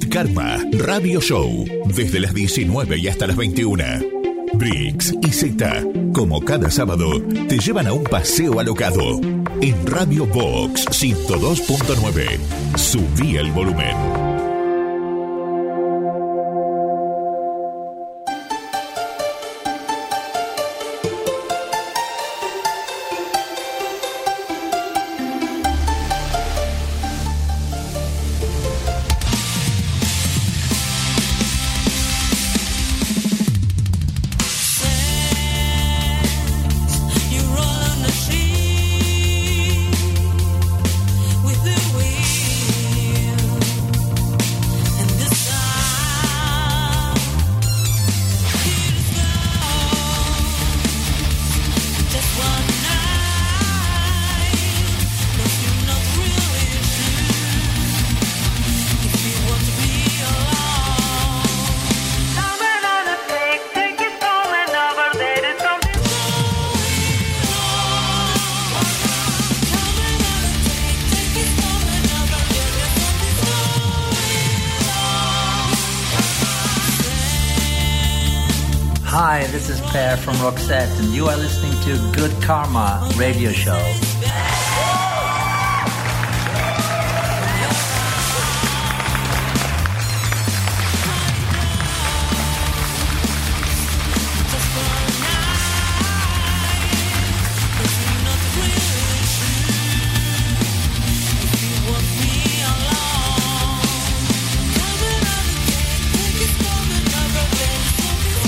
Karma Radio Show, desde las 19 y hasta las 21. Brix y Z, como cada sábado, te llevan a un paseo alocado. En Radio Box 102.9. Subí el volumen. Hi, this is Per from Roxette, and you are listening to Good Karma Radio Show.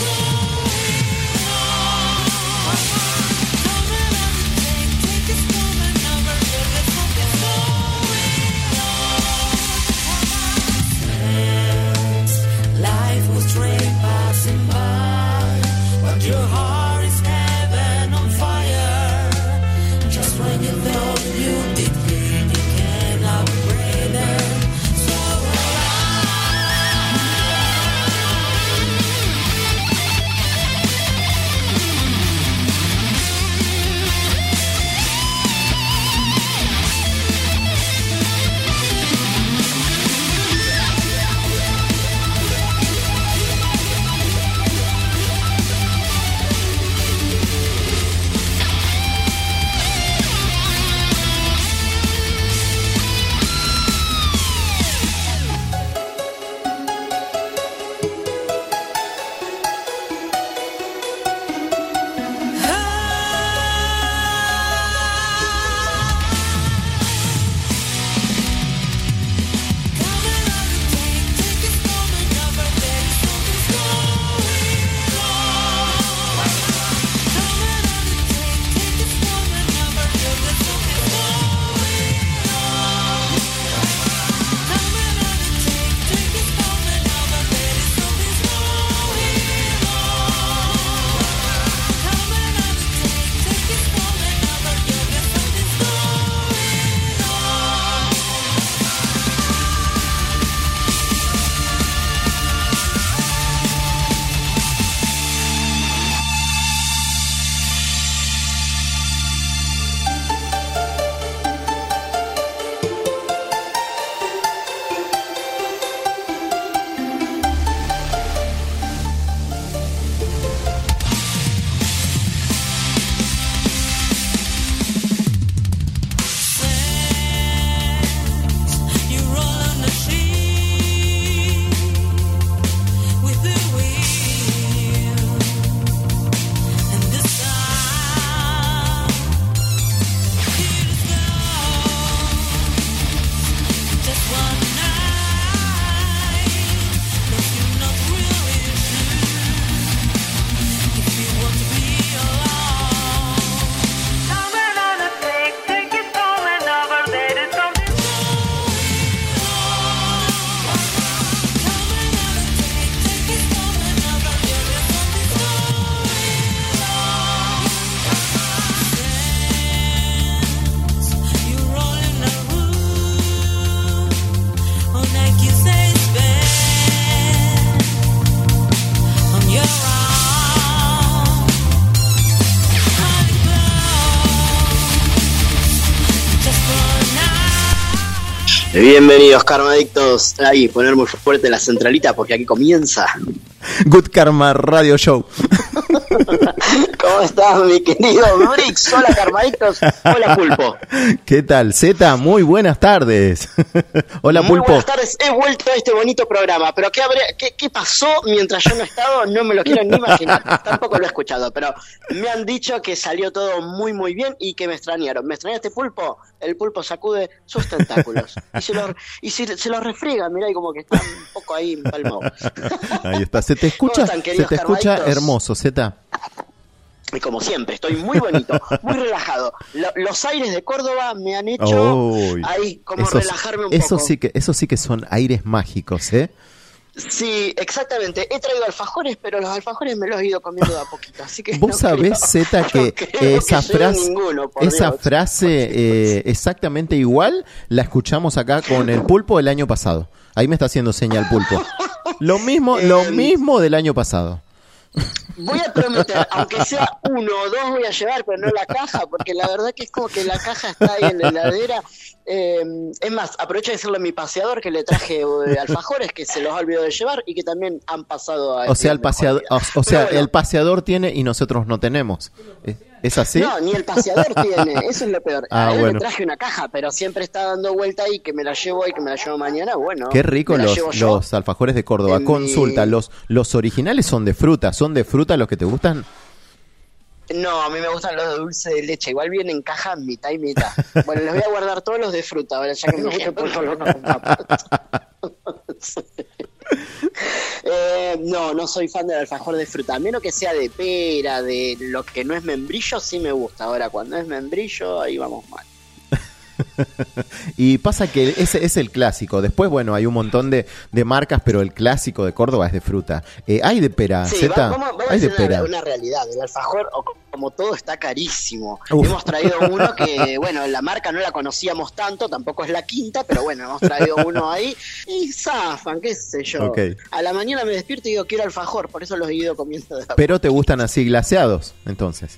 Take Bienvenidos, Karmadictos. Ahí, poner muy fuerte la centralita porque aquí comienza Good Karma Radio Show. ¿Cómo estás, mi querido Brix? Hola, Karmadictos. Hola, Pulpo. ¿Qué tal, Zeta? Muy buenas tardes. Hola, Muy Pulpo. buenas tardes. He vuelto a este bonito programa, pero ¿qué pasó mientras yo no he estado? No me lo quiero ni imaginar. Tampoco lo he escuchado, pero me han dicho que salió todo muy, muy bien y que me extrañaron. ¿Me extrañaste, Pulpo? El Pulpo sacude sus tentáculos y se los refriega, mirá, y como que está un poco ahí empalmado. Ahí está. Se te escucha, ¿Cómo están, se te escucha Karmaditos? hermoso, Zeta. Y como siempre, estoy muy bonito, muy relajado. Los aires de Córdoba me han hecho ahí como relajarme un poco. Eso sí que son aires mágicos, ¿eh? Sí, exactamente. He traído alfajores, pero los alfajores me los he ido comiendo de a poquito. Así que Vos sabés, Zeta, que esa frase exactamente igual la escuchamos acá con el Pulpo el año pasado. Ahí me está haciendo señal Pulpo. Lo mismo del año pasado. Voy a prometer, aunque sea 1 o 2 voy a llevar, pero no la caja, porque la verdad que es como que la caja está ahí en la heladera. Es más, aprovecho de decirle a mi paseador que le traje alfajores que se los ha olvidado de llevar y que también han pasado a... O sea, el paseador tiene y nosotros no tenemos. ¿Es así? No, ni el paseador tiene, eso es lo peor. A él bueno. le traje una caja, pero siempre está dando vuelta ahí, que me la llevo hoy, que me la llevo mañana, bueno. Qué rico los alfajores de Córdoba. Consulta, los originales son de fruta los que te gustan. No, a mí me gustan los de dulce de leche, igual vienen en caja mitad y mitad. Bueno, les voy a guardar todos los de fruta, ahora ya que me gusta por solo no. No soy fan del alfajor de fruta, a menos que sea de pera, de lo que no es membrillo, sí me gusta. Ahora, cuando es membrillo, ahí vamos mal. Y pasa que ese es el clásico. Después, bueno, hay un montón de marcas, pero el clásico de Córdoba es de fruta. Hay de pera, sí, Zeta. Vamos hay a de decir pera. una realidad. El alfajor, como todo, está carísimo. Uf. Hemos traído uno que, bueno, la marca no la conocíamos tanto, tampoco es la quinta, pero bueno, hemos traído uno ahí y zafan, qué sé yo. Okay. A la mañana me despierto y digo, quiero alfajor, por eso los he ido comiendo de a Pero te gustan así glaseados, entonces.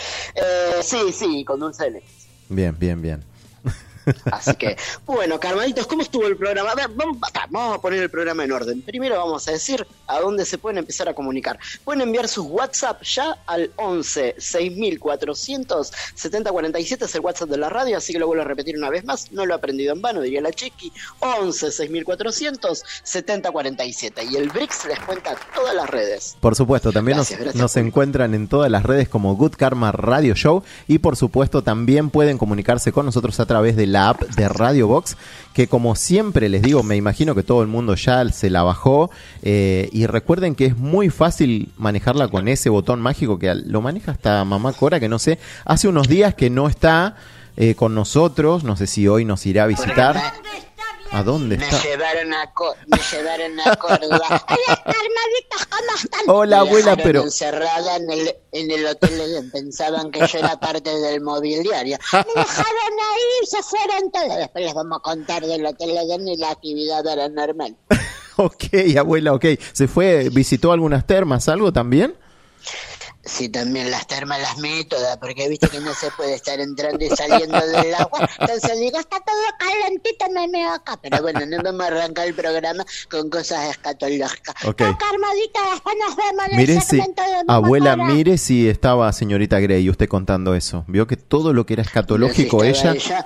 Sí, con dulce de leche. Bien. Así que, bueno, Karmaditos, ¿cómo estuvo el programa? A ver, vamos a poner el programa en orden. Primero vamos a decir a dónde se pueden empezar a comunicar. Pueden enviar sus WhatsApp ya al 11 6400 7047, es el WhatsApp de la radio, así que lo vuelvo a repetir una vez más, no lo he aprendido en vano, diría la Chiqui. 11 6400 7047, y el Brix les cuenta todas las redes. Por supuesto, también Gracias, nos encuentran en todas las redes como Good Karma Radio Show, y por supuesto también pueden comunicarse con nosotros a través de la app de Radio Box, que como siempre les digo, me imagino que todo el mundo ya se la bajó, y recuerden que es muy fácil manejarla con ese botón mágico que lo maneja hasta Mamá Cora, que no sé, hace unos días que no está con nosotros, no sé si hoy nos irá a visitar. ¿A dónde está? Me llevaron a Córdoba. Hola, Karmaditos, ¿cómo están? Hola, abuela, pero... encerrada en el Hotel Edén. Pensaban que yo era parte del mobiliario. Me dejaron ahí, se fueron todos. Después les vamos a contar del Hotel Edén y la actividad era normal. Ok, abuela, ok. ¿Se fue, visitó algunas termas, algo también? Sí, también las termas las meí todas, porque viste que no se puede estar entrando y saliendo del agua. Entonces digo, está todo calentito, me meo acá. Pero bueno, no vamos a arrancar el programa con cosas escatológicas. Okay. No, Karmadita, después nos vemos en el segmento de Mamá abuela, Cora. mire si estaba señorita Grey usted contando eso. Vio que todo lo que era escatológico No, si estaba ella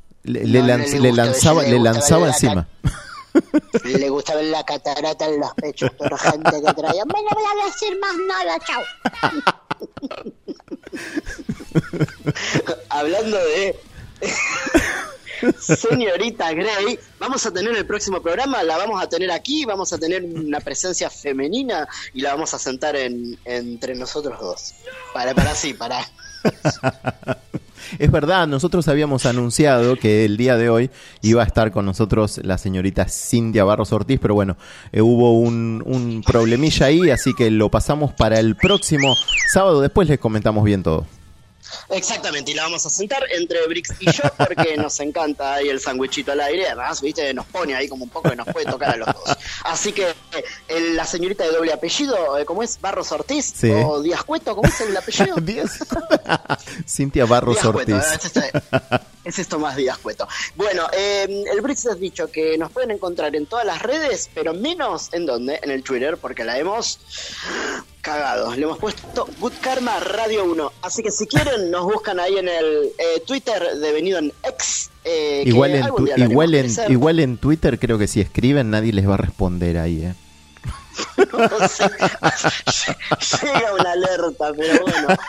le lanzaba encima. Le gustaba la catarata en los pechos por gente que traía. No le voy a decir más nada, chau. Hablando de señorita Grey, vamos a tener el próximo programa, la vamos a tener aquí, vamos a tener una presencia femenina y la vamos a sentar entre nosotros dos. Para. Es verdad, nosotros habíamos anunciado que el día de hoy iba a estar con nosotros la señorita Cintia Barros Ortiz, pero bueno, hubo un problemilla ahí, así que lo pasamos para el próximo sábado. Después les comentamos bien todo. Exactamente, y la vamos a sentar entre Brix y yo porque nos encanta ahí el sándwichito al aire, además, viste, nos pone ahí como un poco que nos puede tocar a los dos. Así que la señorita de doble apellido, ¿cómo es? ¿Barros Ortiz? Sí. ¿O Díaz Cueto? ¿Cómo es el apellido? Cintia Barros Díaz Ortiz. Cueto, es esto más Díaz Cueto. Bueno, el Brix has dicho que nos pueden encontrar en todas las redes, pero menos ¿en dónde? En el Twitter, porque la hemos cagado. Le hemos puesto Good Karma Radio 1. Así que si quieren, nos buscan ahí en el Twitter, devenido en X. Igual en Twitter creo que si escriben nadie les va a responder ahí, No sé. Llega una alerta, pero bueno.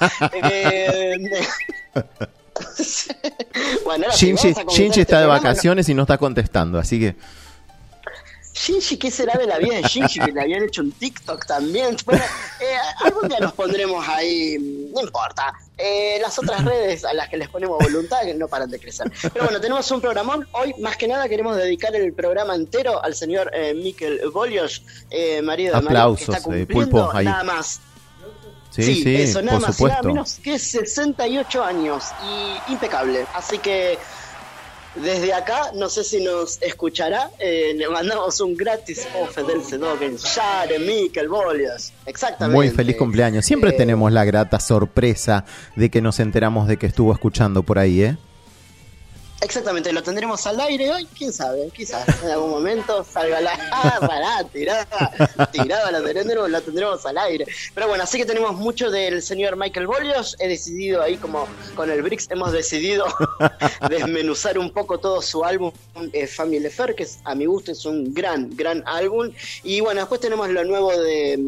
Bueno, Shinji está de vacaciones y no está contestando, así que... Shinji, ¿qué será de la vida de Shinji? Que le habían hecho un TikTok también. Bueno, algún día nos pondremos ahí, no importa. Las otras redes a las que les ponemos voluntad, que no paran de crecer. Pero bueno, tenemos un programón. Hoy, más que nada, queremos dedicar el programa entero al señor Mikel Bolyos, marido de María, que está cumpliendo Pulpo, ahí. Nada más. Sí, eso, nada por más supuesto. y nada menos que 68 años y impecable. Así que desde acá, no sé si nos escuchará, le mandamos un gratis off del Sedogen, Share Mikel Bolyos. Exactamente. Muy feliz cumpleaños. Siempre tenemos la grata sorpresa de que nos enteramos de que estuvo escuchando por ahí, ¿eh? Exactamente, lo tendremos al aire hoy, quién sabe, quizás en algún momento salga tirada, la tendremos al aire. Pero bueno, así que tenemos mucho del señor Mikel Bolyos. He decidido ahí, como con el Brix, hemos decidido desmenuzar un poco todo su álbum Family Affair, que a mi gusto es un gran álbum. Y bueno, después tenemos lo nuevo de...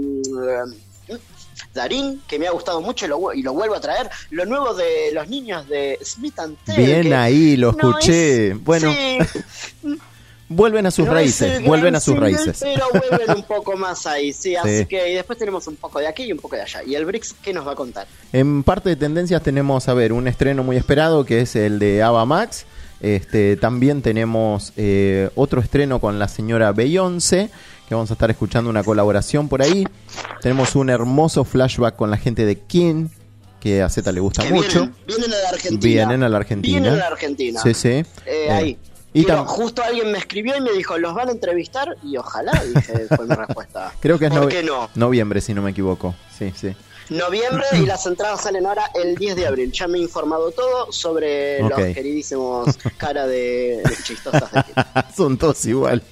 Darín, que me ha gustado mucho y lo vuelvo a traer. Lo nuevo de los niños de Smith & Tell. Bien ahí, lo escuché. Bueno, sí, vuelven a sus raíces, vuelven a sus raíces. Pero vuelven un poco más ahí, sí. Así que y después tenemos un poco de aquí y un poco de allá. ¿Y el Brix qué nos va a contar? En parte de tendencias tenemos, a ver, un estreno muy esperado que es el de Ava Max. También tenemos otro estreno con la señora Beyoncé, que vamos a estar escuchando una colaboración por ahí. Tenemos un hermoso flashback con la gente de King, que a Z le gusta mucho. Vienen a la Argentina. Vienen a la Argentina. Sí. Ahí. Y justo alguien me escribió y me dijo, ¿los van a entrevistar? Y ojalá, dije, fue mi respuesta. Creo que es ¿Por qué no? Noviembre, si no me equivoco. Sí. Noviembre, y las entradas salen ahora el 10 de abril. Ya me he informado todo sobre los queridísimos cara de chistosas de King. Son todos iguales.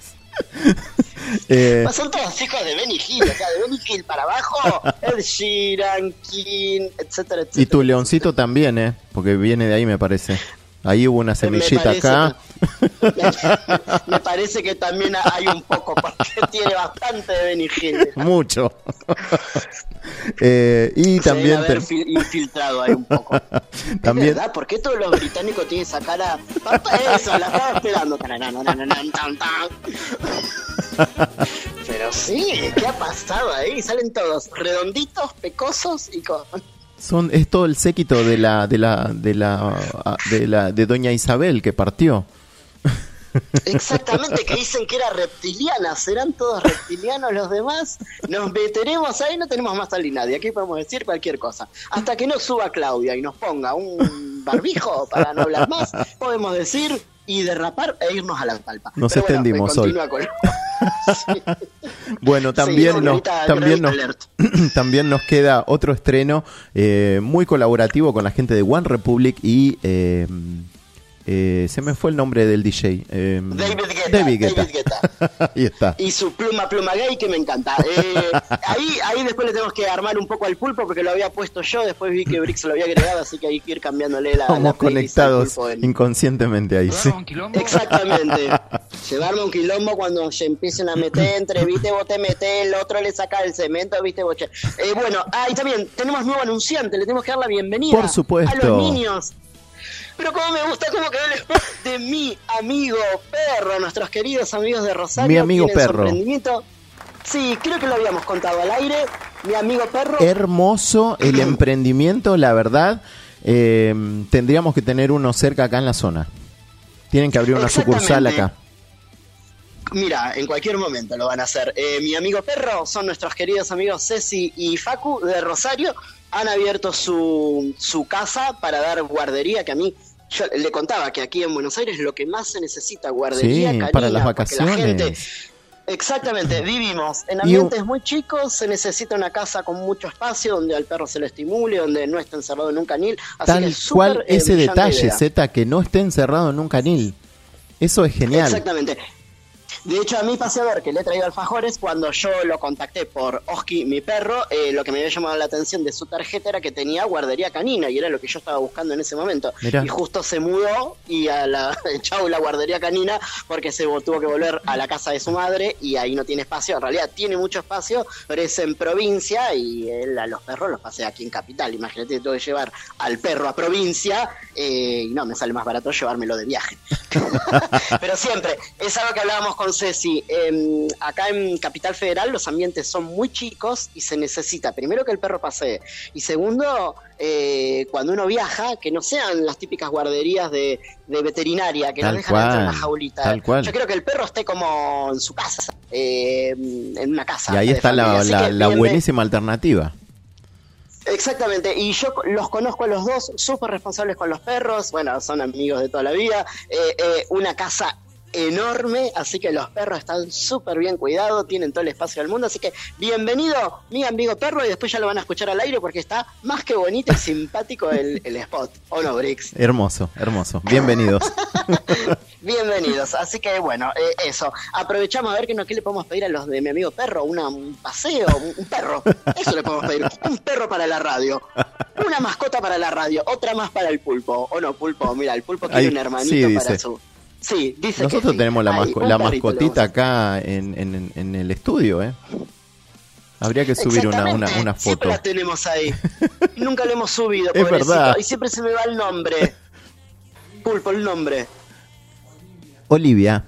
Son todos hijos de Benny Hill, o sea, de Benny Hill para abajo, Ed Sheeran, King, etcétera. Y tu leoncito también, porque viene de ahí, me parece. Ahí hubo una semillita acá. Me parece que también hay un poco, porque tiene bastante de Benny Hill. Mucho. Y también haber infiltrado ahí un poco. También... ¿Es verdad? ¿Por qué todos los británicos tienen esa cara? Eso, la estaba esperando. Pero sí, ¿qué ha pasado ahí? Salen todos redonditos, pecosos y con... Es todo el séquito de doña Isabel que partió. Exactamente, que dicen que era reptiliana. ¿Serán todos reptilianos los demás? Nos meteremos ahí, no tenemos más tal y nadie. Aquí podemos decir cualquier cosa. Hasta que no suba Claudia y nos ponga un barbijo para no hablar más, podemos decir y derrapar e irnos a la palpa. Nos extendimos hoy. Sí. Bueno, también nos queda otro estreno muy colaborativo con la gente de One Republic y se me fue el nombre del DJ. David Guetta. Ahí está. Y su pluma gay, que me encanta. Ahí después le tenemos que armar un poco al pulpo, porque lo había puesto yo, después vi que Brix lo había agregado, así que hay que ir cambiándole la... Estamos conectados inconscientemente ahí, sí. Exactamente. Llevarme un quilombo cuando se empiecen a meter entre, viste, vos te metés, el otro le saca el cemento, viste, vos... Bueno, ahí también tenemos nuevo anunciante, le tenemos que dar la bienvenida. Por supuesto. A los niños. Pero como me gusta cómo quedó el spot de mi amigo Perro, nuestros queridos amigos de Rosario. Mi amigo Perro. Sí, creo que lo habíamos contado al aire. Mi amigo Perro. Hermoso el emprendimiento, la verdad. Tendríamos que tener uno cerca acá en la zona. Tienen que abrir una sucursal acá. Mira, en cualquier momento lo van a hacer. Mi amigo perro son nuestros queridos amigos Ceci y Facu de Rosario. Han abierto su casa para dar guardería, que a mí, yo le contaba que aquí en Buenos Aires lo que más se necesita, guardería canina, para las vacaciones. La gente, exactamente, vivimos en ambientes muy chicos, se necesita una casa con mucho espacio, donde al perro se lo estimule, donde no esté encerrado en un canil. Así tal que es cual súper, ese detalle, idea. Z, que no esté encerrado en un canil. Eso es genial. Exactamente. De hecho, a mí pasé a ver que le he traído alfajores cuando yo lo contacté por Oski, mi perro. Lo que me había llamado la atención de su tarjeta era que tenía guardería canina y era lo que yo estaba buscando en ese momento. Mirá. Y justo se mudó y a la chau la guardería canina porque se tuvo que volver a la casa de su madre y ahí no tiene espacio. En realidad tiene mucho espacio, pero es en provincia y él a los perros los pasea aquí en capital. Imagínate, tengo que llevar al perro a provincia y no, me sale más barato llevármelo de viaje. Pero siempre, es algo que hablábamos con Ceci, acá en Capital Federal los ambientes son muy chicos y se necesita primero que el perro pasee y segundo, cuando uno viaja, que no sean las típicas guarderías de veterinaria que nos dejan entrar en una jaulita. Tal cual. Yo quiero que el perro esté como en su casa, en una casa. Y ahí está la buenísima alternativa. Exactamente, y yo los conozco a los dos, súper responsables con los perros, bueno, son amigos de toda la vida, una casa enorme, así que los perros están súper bien cuidados, tienen todo el espacio del mundo, así que bienvenido mi amigo perro y después ya lo van a escuchar al aire porque está más que bonito y simpático el spot, ¿o no, Brix? Hermoso, hermoso, bienvenidos. Bienvenidos, así que bueno, eso, aprovechamos a ver qué le podemos pedir a los de mi amigo perro, un paseo, un perro, eso le podemos pedir, un perro para la radio, una mascota para la radio, otra más para el pulpo, o no, pulpo, mira, el pulpo quiere un hermanito para su... Sí, dice nosotros que sí. tenemos la mascotita tenemos acá en el estudio, Habría que subir una foto. Siempre la tenemos ahí. Nunca la hemos subido, es verdad. Y siempre se me va el nombre. Pulpo, el nombre. Olivia.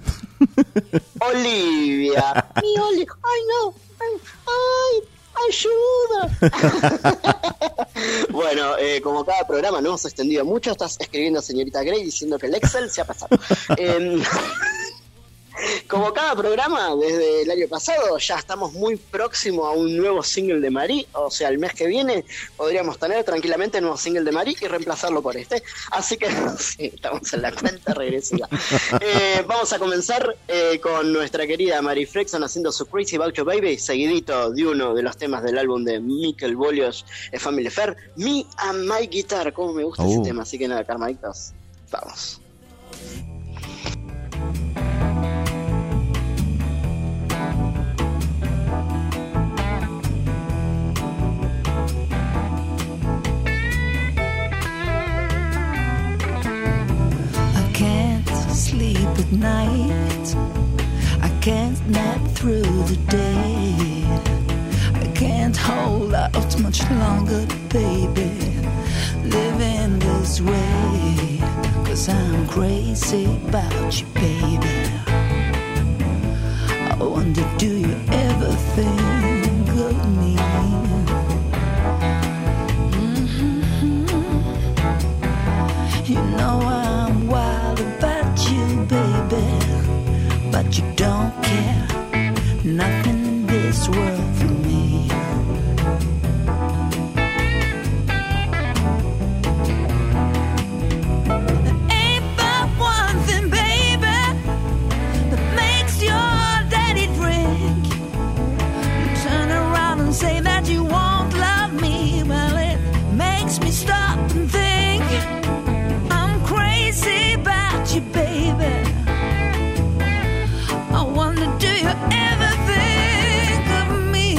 Olivia. Mi Oli. Ay, no. Ay, ayuda. Bueno, como cada programa no hemos extendido mucho. Estás escribiendo señorita Grey diciendo que el Excel se ha pasado. Como cada programa, desde el año pasado, ya estamos muy próximos a un nuevo single de Marí. O sea, el mes que viene podríamos tener tranquilamente un nuevo single de Marí y reemplazarlo por este. Así que sí, estamos en la cuenta regresiva. Vamos a comenzar con nuestra querida Mari Frexon haciendo su Crazy About You Baby, seguidito de uno de los temas del álbum de Mikel Bolios, Family Affair, Me and My Guitar. Cómo me gusta ese tema. Así que nada, Carmaditos, vamos. Sleep at night, I can't nap through the day, I can't hold out much longer, baby, living this way, 'cause I'm crazy about you, baby. I wonder, do you ever think of me? You know I'm wild about you, baby, but you don't care nothing in this world for me. Ain't but one thing, baby, that makes your daddy drink. You turn around and say that you won't love me, well, it makes me stop and think. Crazy about you, baby. I wonder, do you ever think of me?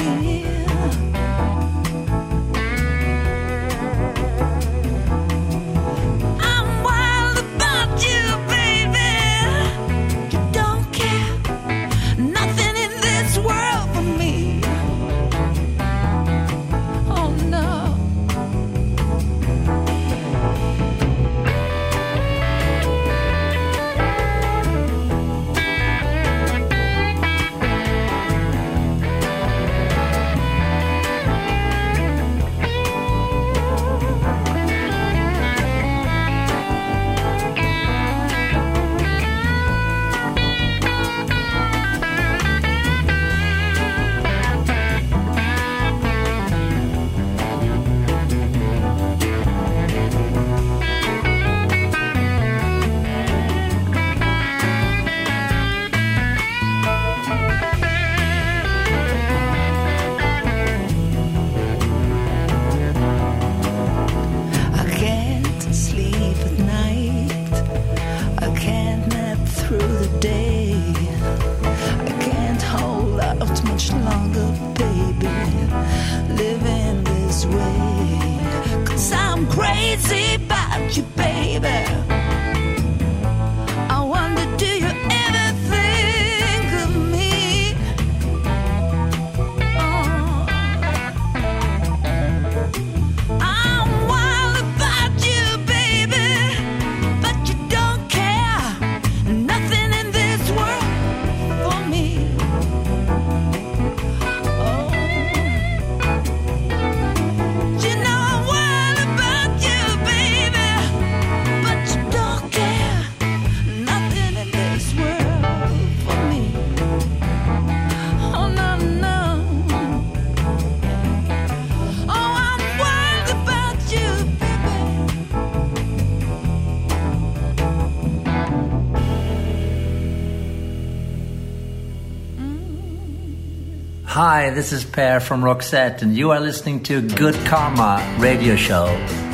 Hi, this is Per from Roxette, and you are listening to Good Karma Radio Show.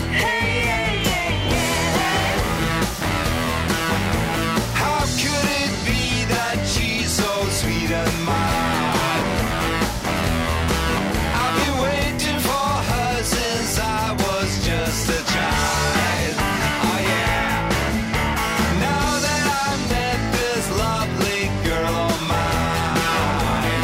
How could it be that she's so sweet and mild? I've been waiting for her since I was just a child. Oh yeah. Now that I've met this lovely girl of mine,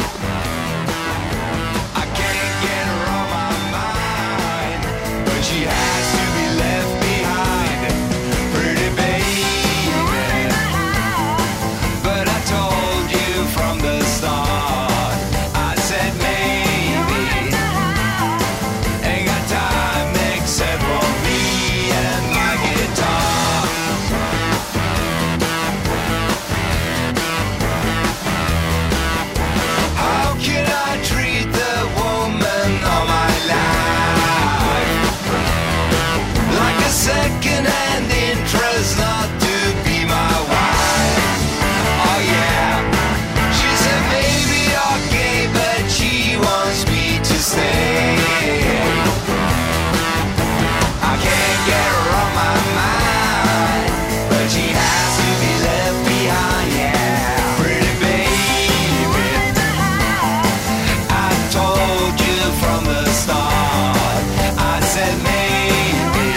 I can't get her on my mind, but she has to be left behind. Pretty baby, but I told you from the start, I said maybe, ain't got time except for me and my guitar. How can I treat the woman of my life like a second-hand interest, not to be my wife? Oh yeah, she said maybe okay, but she wants me to stay. I can't get her on my mind, but she has to be left behind. Yeah, pretty baby, I told you from the start, I said maybe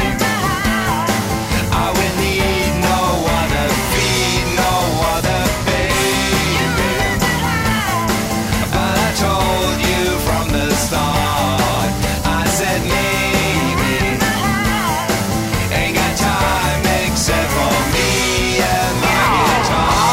I will need no other feed, no other baby. But I told you from the start, I said maybe, ain't got time except for me and my guitar.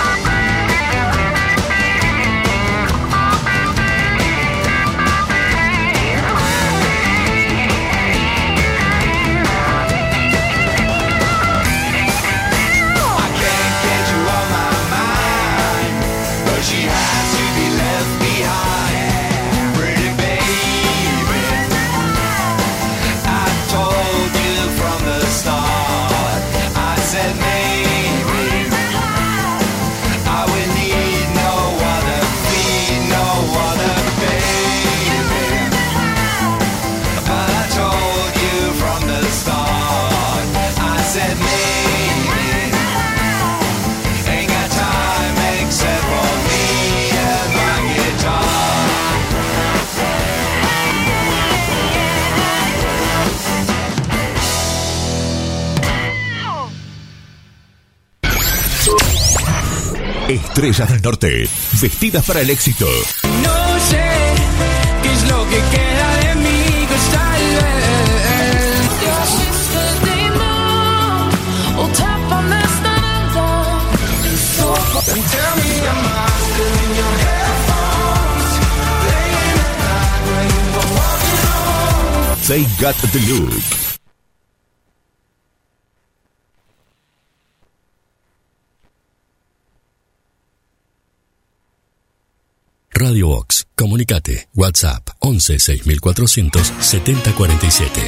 I can't get you on my mind, but she has to be left behind. Pretty baby, I told you from the start, I said maybe I would need no other feed, no other baby. But I told you from the start, I said maybe, ain't got time except for me and my guitar. Estrellas del Norte, vestidas para el éxito. No sé qué es lo que queda de mí, pues tal vez. Tell me am I still in your headphones, laying at night when you were walking home. They got the look. Radio Box, comunicate, WhatsApp 11 6400 7047.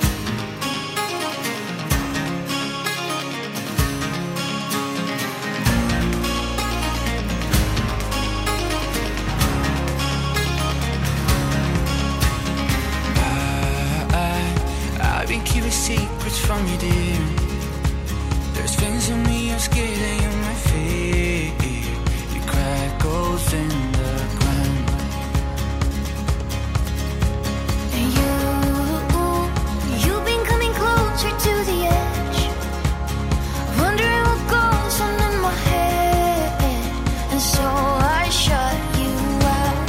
I've been keeping secrets from you, dear. There's things in me I'm scared that you might fear. You crack holes in the ground. And you've been coming closer to the edge, wondering what goes on in my head, and so I shut you out.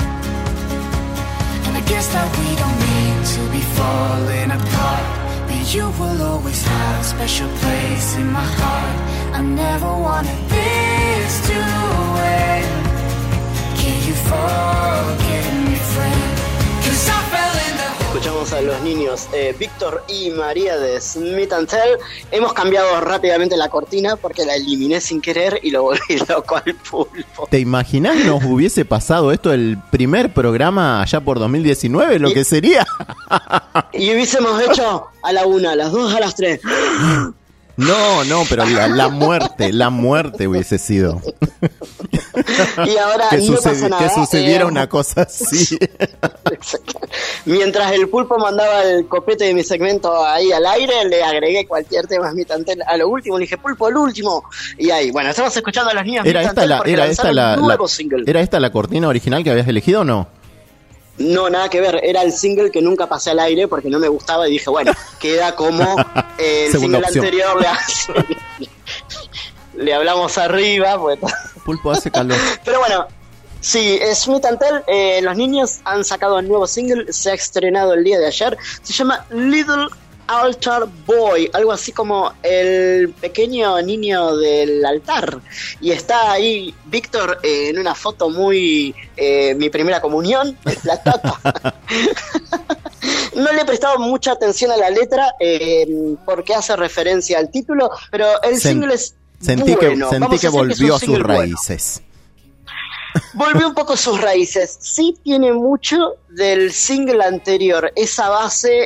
And I guess that we don't need to be falling apart, but you will always have a special place in my heart. I never wanted this to end. Can you forgive me, friend? 'Cause I fell in the hole. Escuchamos a los niños Víctor y María de Smith & Tell. Hemos cambiado rápidamente la cortina porque la eliminé sin querer y lo volví loco al pulpo. ¿Te imaginás nos hubiese pasado esto el primer programa allá por 2019? Lo que sería. Y hubiésemos hecho a la 1, a las 2, a las 3. No, pero la muerte hubiese sido. Y ahora no pasa nada. Que sucediera una cosa así. Exacto. Mientras el pulpo mandaba el copete de mi segmento ahí al aire, le agregué cualquier tema Smith & Tell a lo último, le dije, pulpo, el último. Y ahí, bueno, estamos escuchando a los niños ¿Era Smith & esta Tell la, porque era lanzaron esta un nuevo single. ¿Era esta la cortina original que habías elegido o no? No, nada que ver, era el single que nunca pasé al aire porque no me gustaba y dije, bueno, queda como el Segunda single opción. anterior, le hablamos arriba, pues. Pulpo hace calor. Pero bueno, sí, Smith & Tell, los niños han sacado un nuevo single, se ha estrenado el día de ayer, se llama Little Altar Boy, algo así como el pequeño niño del altar, y está ahí Víctor en una foto muy mi primera comunión, la tapa. No le he prestado mucha atención a la letra porque hace referencia al título, pero el single es Sentí bueno. que Vamos a decir volvió a es un sus single bueno. raíces. Volvió un poco a sus raíces. Sí tiene mucho del single anterior. Esa base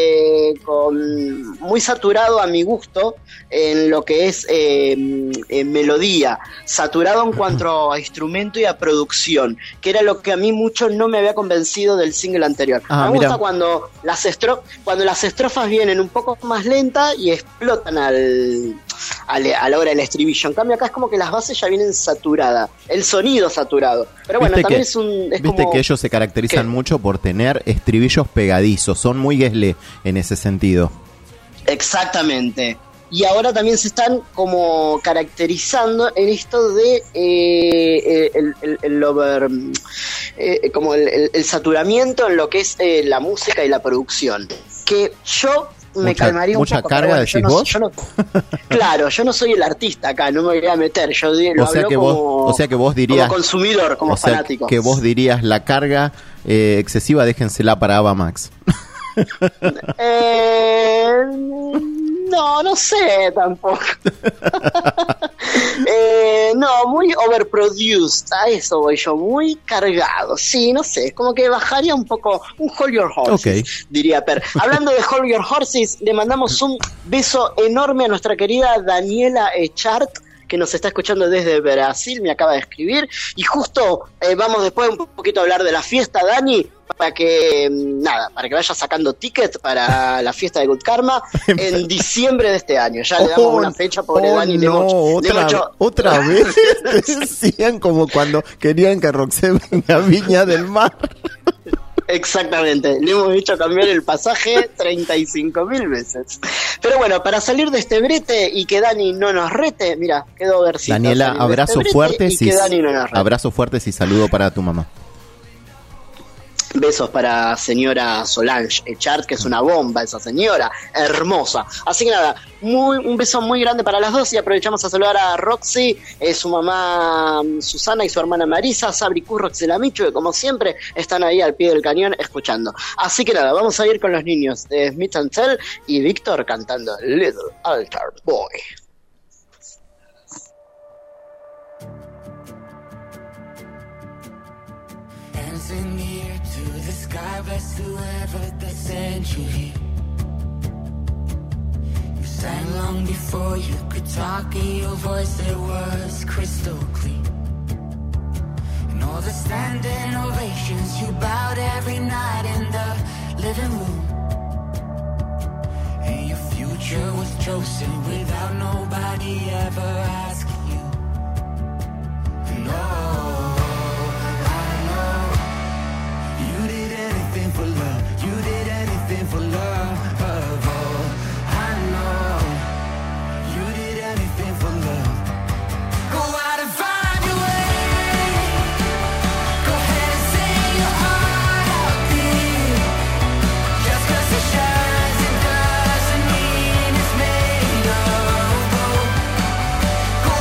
muy saturado a mi gusto en lo que es melodía. Saturado en cuanto a instrumento y a producción. Que era lo que a mí mucho no me había convencido del single anterior. Me gusta cuando las estrofas vienen un poco más lentas y explotan a la hora del estribillo. En cambio acá es como que las bases ya vienen saturadas. El sonido saturado. Pero bueno, también viste que ellos se caracterizan mucho por tener estribillos pegadizos, son muy Guesle en ese sentido. Exactamente. Y ahora también se están como caracterizando en esto de como el saturamiento en lo que es la música y la producción. Que yo me calmaría un poco. ¿Mucha carga decís vos? Claro, yo no soy el artista acá, no me voy a meter. Yo lo o sea que vos dirías, como consumidor, como fanático. Que vos dirías la carga excesiva, déjensela para Ava Max. No sé tampoco. No, muy overproduced, a eso voy yo, muy cargado. Sí, no sé, es como que bajaría un poco un Hold Your Horses, diría Per. Hablando de Hold Your Horses, le mandamos un beso enorme a nuestra querida Daniela Echart, que nos está escuchando desde Brasil, me acaba de escribir, y justo vamos después un poquito a hablar de la fiesta, Dani, para que vaya sacando tickets para la fiesta de Good Karma en diciembre de este año. Ya le damos una fecha, pobre Dani. Otra vez decían como cuando querían que Roxette venga a Viña del Mar. Exactamente, le hemos hecho cambiar el pasaje 35.000 veces. Pero bueno, para salir de este brete y que Dani no nos rete, mira, quedó versito. Daniela, abrazo fuerte no abrazo fuertes y saludo para tu mamá. Besos para señora Solange Echart, que es una bomba esa señora, hermosa. Así que nada, un beso muy grande para las dos y aprovechamos a saludar a Roxy, su mamá Susana y su hermana Marisa, Sabri Currox de la Michu, que como siempre están ahí al pie del cañón escuchando. Así que nada, vamos a ir con los niños de Smith & Tell y Víctor cantando Little Altar Boy. In the air to the sky, bless whoever that sent you here. You sang long before you could talk, and your voice it was crystal clear. And all the standing ovations, you bowed every night in the living room. And your future was chosen without nobody ever asking you. And for love, you did anything for love. Oh, I know you did anything for love. Go out and find your way. Go ahead and sing your heart out, dear. Just 'cause it shines, it doesn't mean it's made of gold. Go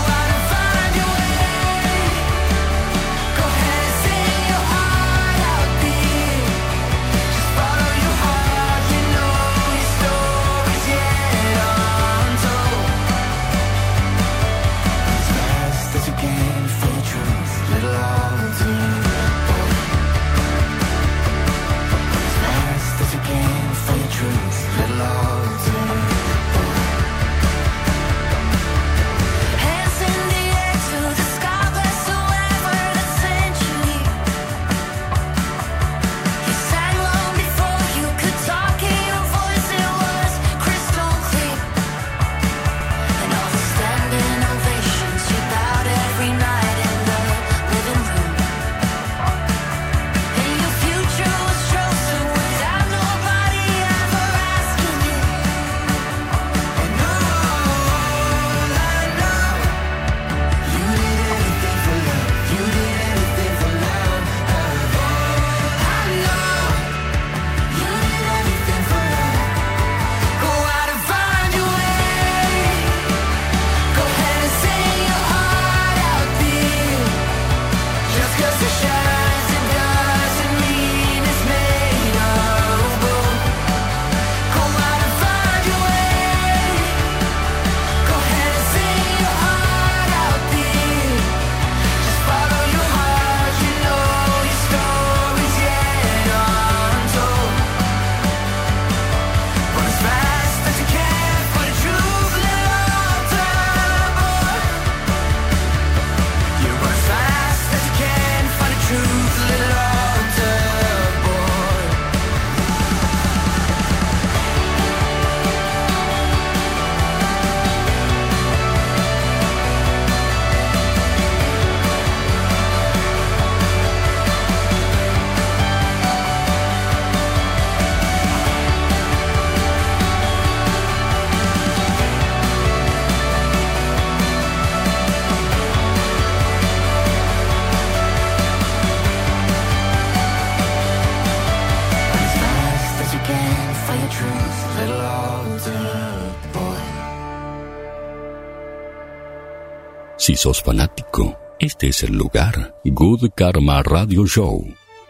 Si sos fanático, este es el lugar. Good Karma Radio Show.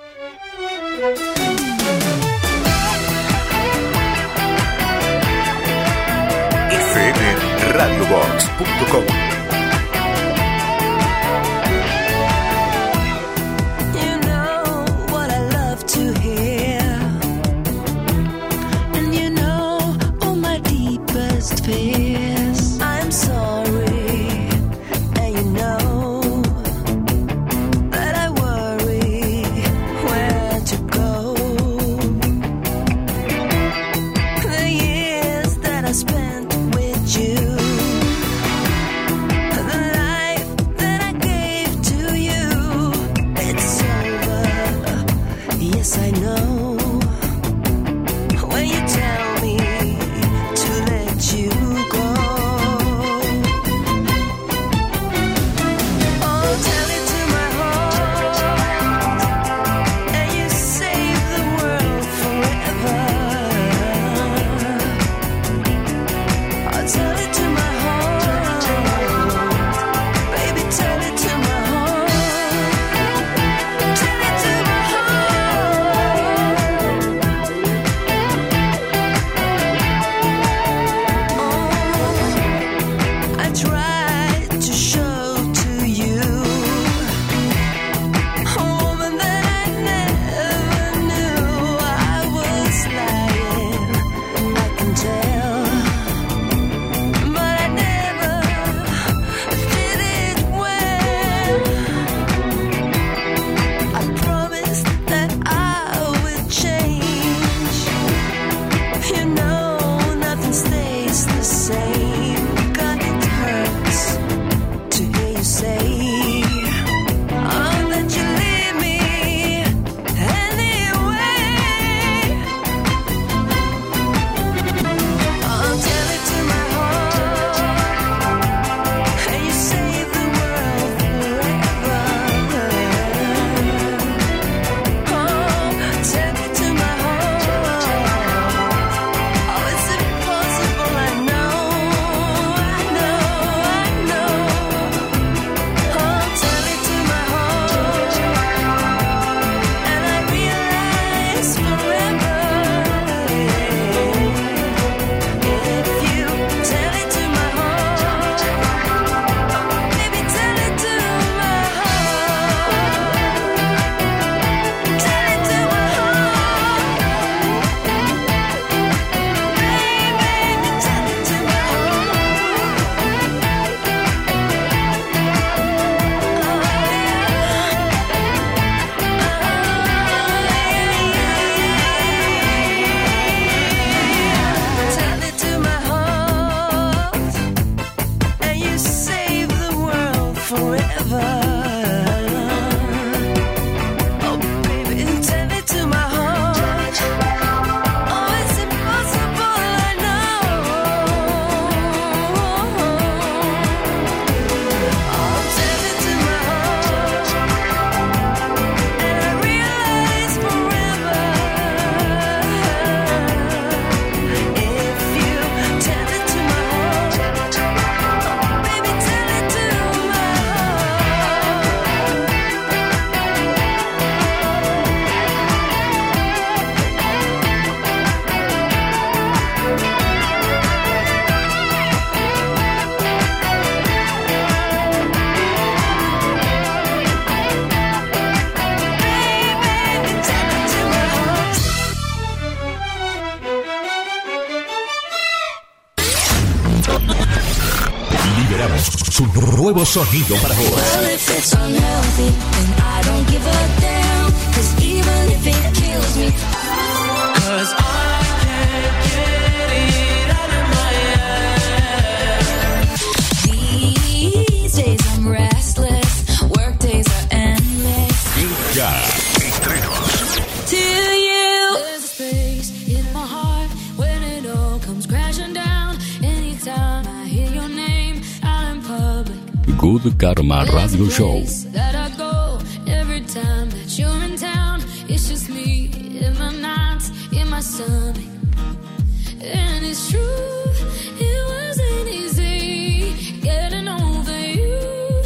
fmradiobox.com. You know what I love to hear, and you know all my deepest fears. I'm sorry, and you know that I worry where to go. The years that I spent with you, the life that I gave to you, it's over. Yes, I know. When you tell me to let you go, oh, tell it to my heart, and you save the world forever. I'll tell it to my heart, baby, tell it to my heart, tell it to my heart. Oh, I tried to show to you a woman that I never knew. I was lying, I can tell, but I never did it well. I promised that I would change. You know nothing stays the same. God, it hurts to hear you say, oh, that you leave me anyway. I'll tell it to my heart, and you save the world forever. Oh, tell it to my heart. Oh, it's impossible, I know, I know, I know. Oh, tell it to my heart, and I realize forever. If you tell it to my heart, baby, tell it to my heart, tell it to my heart, baby, tell it to my heart. Tell it to my heart, and you save the world forever. Oh, baby, tell it to my heart. Oh, it's impossible, I know. Oh, tell it to my heart, and I realize forever. If you tell it to my heart, oh, baby, tell it to my Liberamos su nuevo sonido para vos. Well, if it's unhealthy, then I don't give a damn. 'Cause even if it kills me, 'cause I can't get it out of my head. These days I'm restless, work days are endless. Ya, estrenos. To you, there's a space in my heart when it all comes crashing down. Anytime I hear your name out in public. Good Karma Radio Show. That I go every time that you're in town. It's just me in my nights, in my stomach. And it's true, it wasn't easy getting over you.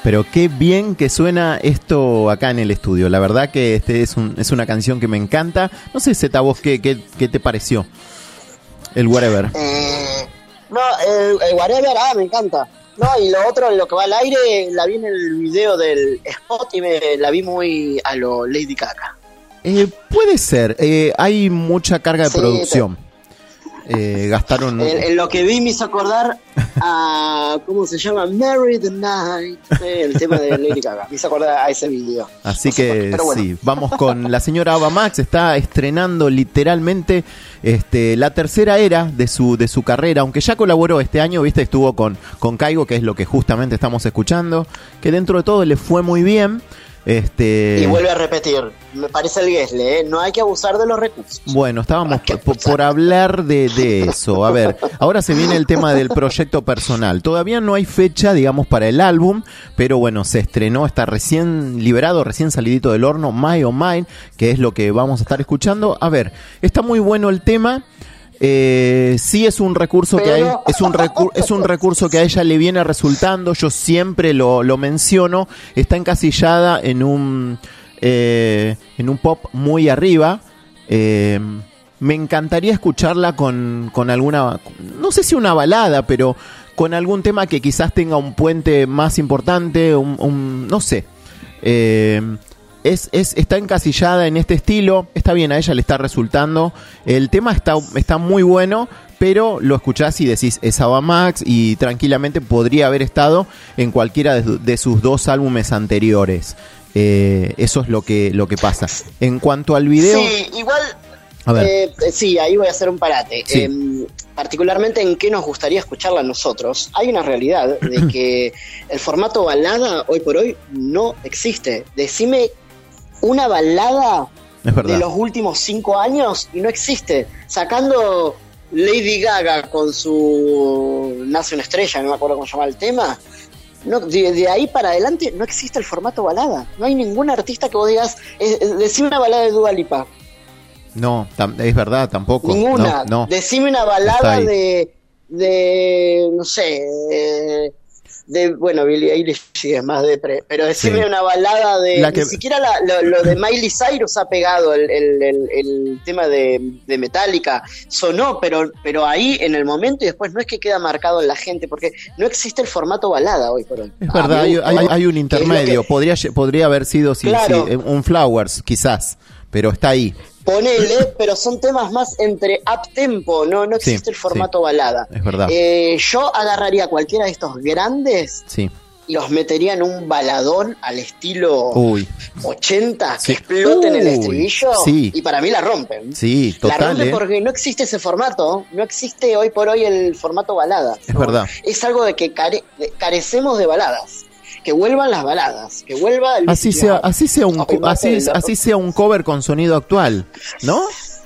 Pero qué bien que suena esto acá en el estudio. La verdad que es una canción que me encanta. No sé, Zeta, vos, ¿qué te pareció? El Whatever. No, el Whatever, me encanta. No, y lo otro, lo que va al aire, la vi en el video del spot y la vi muy a lo Lady Gaga. Puede ser. Hay mucha carga de producción. Gastaron... En lo que vi me hizo acordar a... ¿Cómo se llama? Marry the Night. El tema de Lady Gaga. Me hizo acordar a ese video. Así no sé que por qué, bueno. sí, vamos con la señora Ava Max. Está estrenando literalmente la tercera era de su carrera, aunque ya colaboró este año, viste, estuvo con Kygo, que es lo que justamente estamos escuchando, que dentro de todo le fue muy bien. Y vuelve a repetir, me parece el Guesle, no hay que abusar de los recursos. Bueno, estábamos por hablar de eso. A ver, ahora se viene el tema del proyecto personal. Todavía no hay fecha, digamos, para el álbum, pero bueno, se estrenó, está recién liberado, recién salidito del horno, My Oh Mine, que es lo que vamos a estar escuchando. A ver, está muy bueno el tema. Sí, es un recurso que es un recurso que a ella le viene resultando. Yo siempre lo menciono. Está encasillada en un pop muy arriba. Me encantaría escucharla con alguna, no sé si una balada, pero con algún tema que quizás tenga un puente más importante, no sé. Está encasillada en este estilo. Está bien, a ella le está resultando. El tema está muy bueno, pero lo escuchás y decís, es Ava Max, y tranquilamente podría haber estado en cualquiera de sus dos álbumes anteriores. Eso es lo que pasa. En cuanto al video... Sí, igual... A ver. Sí, ahí voy a hacer un parate. Sí. Particularmente en qué nos gustaría escucharla a nosotros. Hay una realidad de que el formato balada hoy por hoy no existe. Decime una balada de los últimos 5 años y no existe. Sacando Lady Gaga con su Nace una estrella, no me acuerdo cómo se llama el tema. No, de ahí para adelante no existe el formato balada. No hay ningún artista que vos digas, decime una balada de Dua Lipa. No, es verdad, tampoco. Ninguna. No. Decime una balada de no sé, bueno, Billie Eilish sí es más pero decime una balada de... Ni siquiera lo de Miley Cyrus ha pegado, el tema de Metallica. Sonó, pero ahí en el momento, y después no es que queda marcado en la gente, porque no existe el formato balada hoy por hoy. Es verdad, hay un intermedio. Podría haber sido un Flowers, quizás, pero está ahí. Ponele, pero son temas más entre up-tempo, no existe el formato balada. Es verdad. Yo agarraría cualquiera de estos grandes y los metería en un baladón al estilo 80, que exploten el estribillo, y para mí la rompen. Sí, total. La rompen porque no existe ese formato, no existe hoy por hoy el formato balada. Es verdad. Es algo de que carecemos de baladas. Que vuelvan las baladas, que vuelva el así sea un cover con sonido actual, ¿no?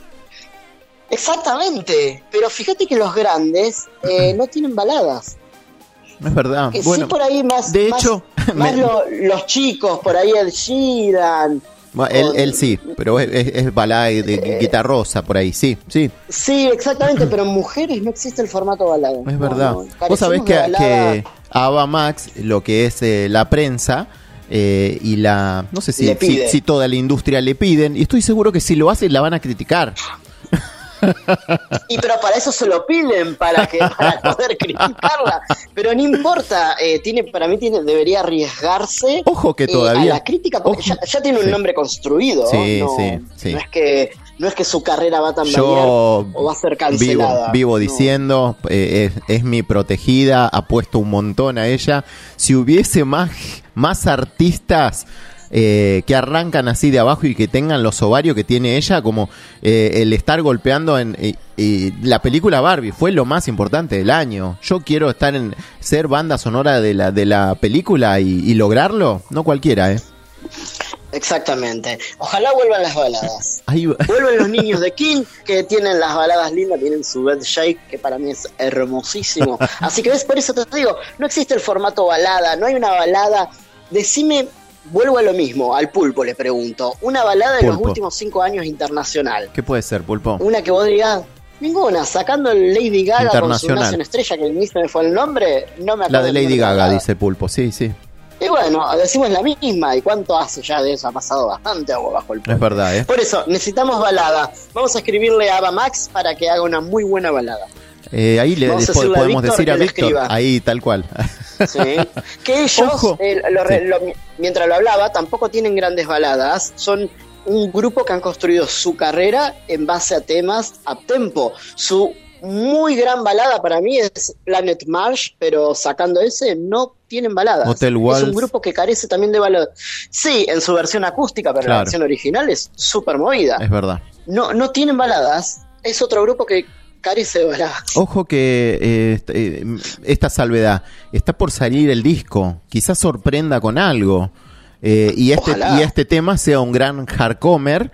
Exactamente, pero fíjate que los grandes no tienen baladas. Es verdad. Que bueno, sí, por ahí más. De hecho, los chicos, por ahí el Sheeran. Bueno, él sí, pero es balada de guitarrosa por ahí, sí. Sí, exactamente, pero en mujeres no existe el formato balada. Es verdad. Vos sabés que Ava Max, lo que es la prensa y no sé si toda la industria le piden, y estoy seguro que si lo hace la van a criticar. Y pero para eso se lo piden, para poder criticarla, pero no importa, para mí debería arriesgarse. Ojo que todavía a la crítica, porque ya tiene un nombre construido. Sí. No es que su carrera va a tambalear o va a ser cancelada. Vivo diciendo, es mi protegida, apuesto un montón a ella. Si hubiese más artistas que arrancan así de abajo y que tengan los ovarios que tiene ella, como el estar golpeando la película Barbie fue lo más importante del año. Yo quiero ser banda sonora de la película y lograrlo, no cualquiera, Exactamente. Ojalá vuelvan las baladas. Vuelven los niños de King, que tienen las baladas lindas, tienen su Bed Shake, que para mí es hermosísimo. Así que por eso te digo, no existe el formato balada, no hay una balada. Decime, vuelvo a lo mismo, al Pulpo le pregunto, una balada de los últimos 5 años internacional. ¿Qué puede ser, Pulpo? Una que vos digas, ninguna, sacando el Lady Gaga con su Nace una estrella, que ni se me fue el nombre, no me acuerdo. La de Lady Gaga, dice Pulpo, sí. Y bueno, bueno, decimos la misma. ¿Y cuánto hace ya de eso? Ha pasado bastante agua bajo el puente. Es verdad, ¿eh? Por eso, necesitamos balada. Vamos a escribirle a Ava Max para que haga una muy buena balada. Ahí le Vamos a decirle a podemos Víctor decir a que le Víctor, escriba. ahí tal cual. Sí. Que ellos, Ojo. mientras lo hablaba, tampoco tienen grandes baladas. Son un grupo que han construido su carrera en base a temas uptempo. Su muy gran balada para mí es Planet Marsh, pero sacando ese, no tienen baladas. Hotel Es Waltz. un grupo que carece también de baladas. Sí, en su versión acústica, pero Claro. la versión original es súper movida. Es verdad. No tienen baladas. Es otro grupo que carece de baladas. Ojo que esta salvedad, está por salir el disco, quizás sorprenda con algo, y Ojalá. este tema sea un gran hardcomer,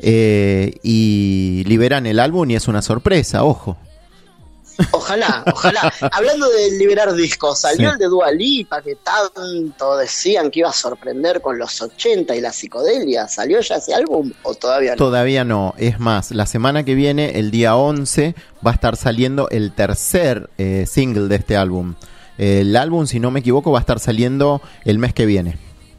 y liberan el álbum y es una sorpresa, ojo. Ojalá. Hablando de liberar discos, salió Sí. el de Dua Lipa, que tanto decían que iba a sorprender con los 80 y la psicodelia. ¿Salió ya ese álbum o todavía no? Todavía no, es más, la semana que viene, el día 11, va a estar saliendo el tercer single de este álbum. El álbum, si no me equivoco, va a estar saliendo el mes que viene.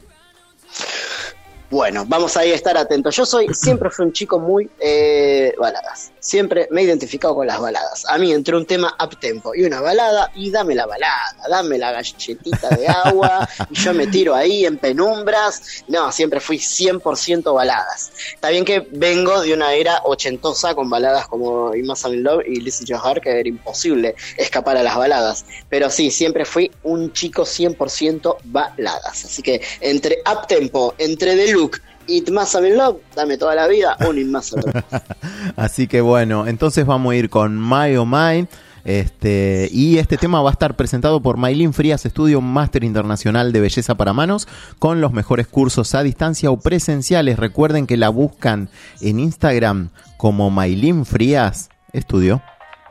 Bueno, vamos a estar atentos. Yo siempre fui un chico muy baladas. Siempre me he identificado con las baladas. A mí, entre un tema uptempo y una balada, y dame la balada, dame la galletita de agua, y yo me tiro ahí en penumbras. No, siempre fui 100% baladas. Está bien que vengo de una era ochentosa con baladas como In Must in Love y Listen to Your Heart, que era imposible escapar a las baladas. Pero sí, siempre fui un chico 100% baladas. Así que entre uptempo, entre The Look y It Must Have Been Love, dame toda la vida un It Must Have Been Love. Así que bueno, entonces vamos a ir con My Oh My. Y este tema va a estar presentado por Maylin Frías, Estudio Máster Internacional de Belleza para Manos, con los mejores cursos a distancia o presenciales. Recuerden que la buscan en Instagram como Maylin Frías Estudio.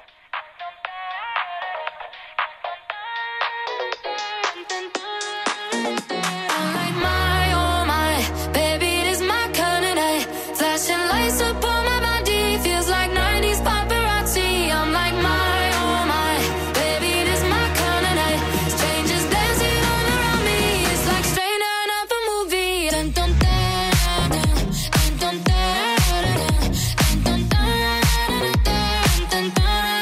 Like my, oh my, baby, it is my kind of night. Flashing lights upon my body, feels like 90s paparazzi. I'm like my, oh my, baby, it is my kind of night. Strangers dancing all around me, it's like straight out of a movie. Dun, dun, dun, dun, dun, dun, dun, dun, dun, dun, dun, dun,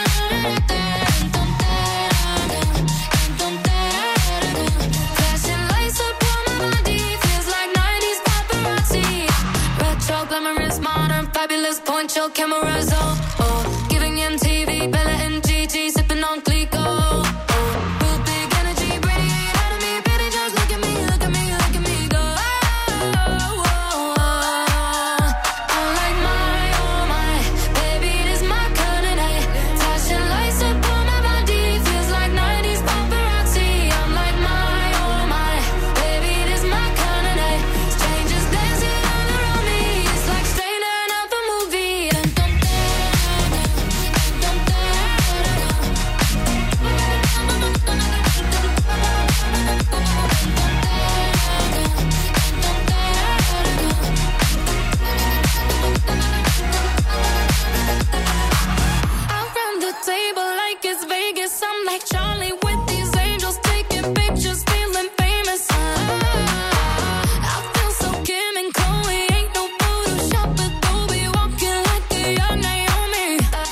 flashing lights upon my body, feels like 90s paparazzi. Retro, glamorous, modern, fabulous, point show cameras, oh. Giving MTV, Bella and Gigi, sipping on Clico, oh. Real big energy, radiate out of me, baby, just look at me, look at me, look at me go. I'm like my, oh my, baby, it is my kind of night. Flashing lights upon my body, feels like 90s paparazzi. I'm like my, oh my, baby, it is my kind of night. Strangers dancing all around me, it's like straight out of a movie. Dun, dun, dun, dun, dun, around the table like it's Vegas. I'm like Charlie with these angels taking pictures, feeling famous. I feel so Kim and Chloe, ain't no Photoshop, but they'll be walking like a young Naomi.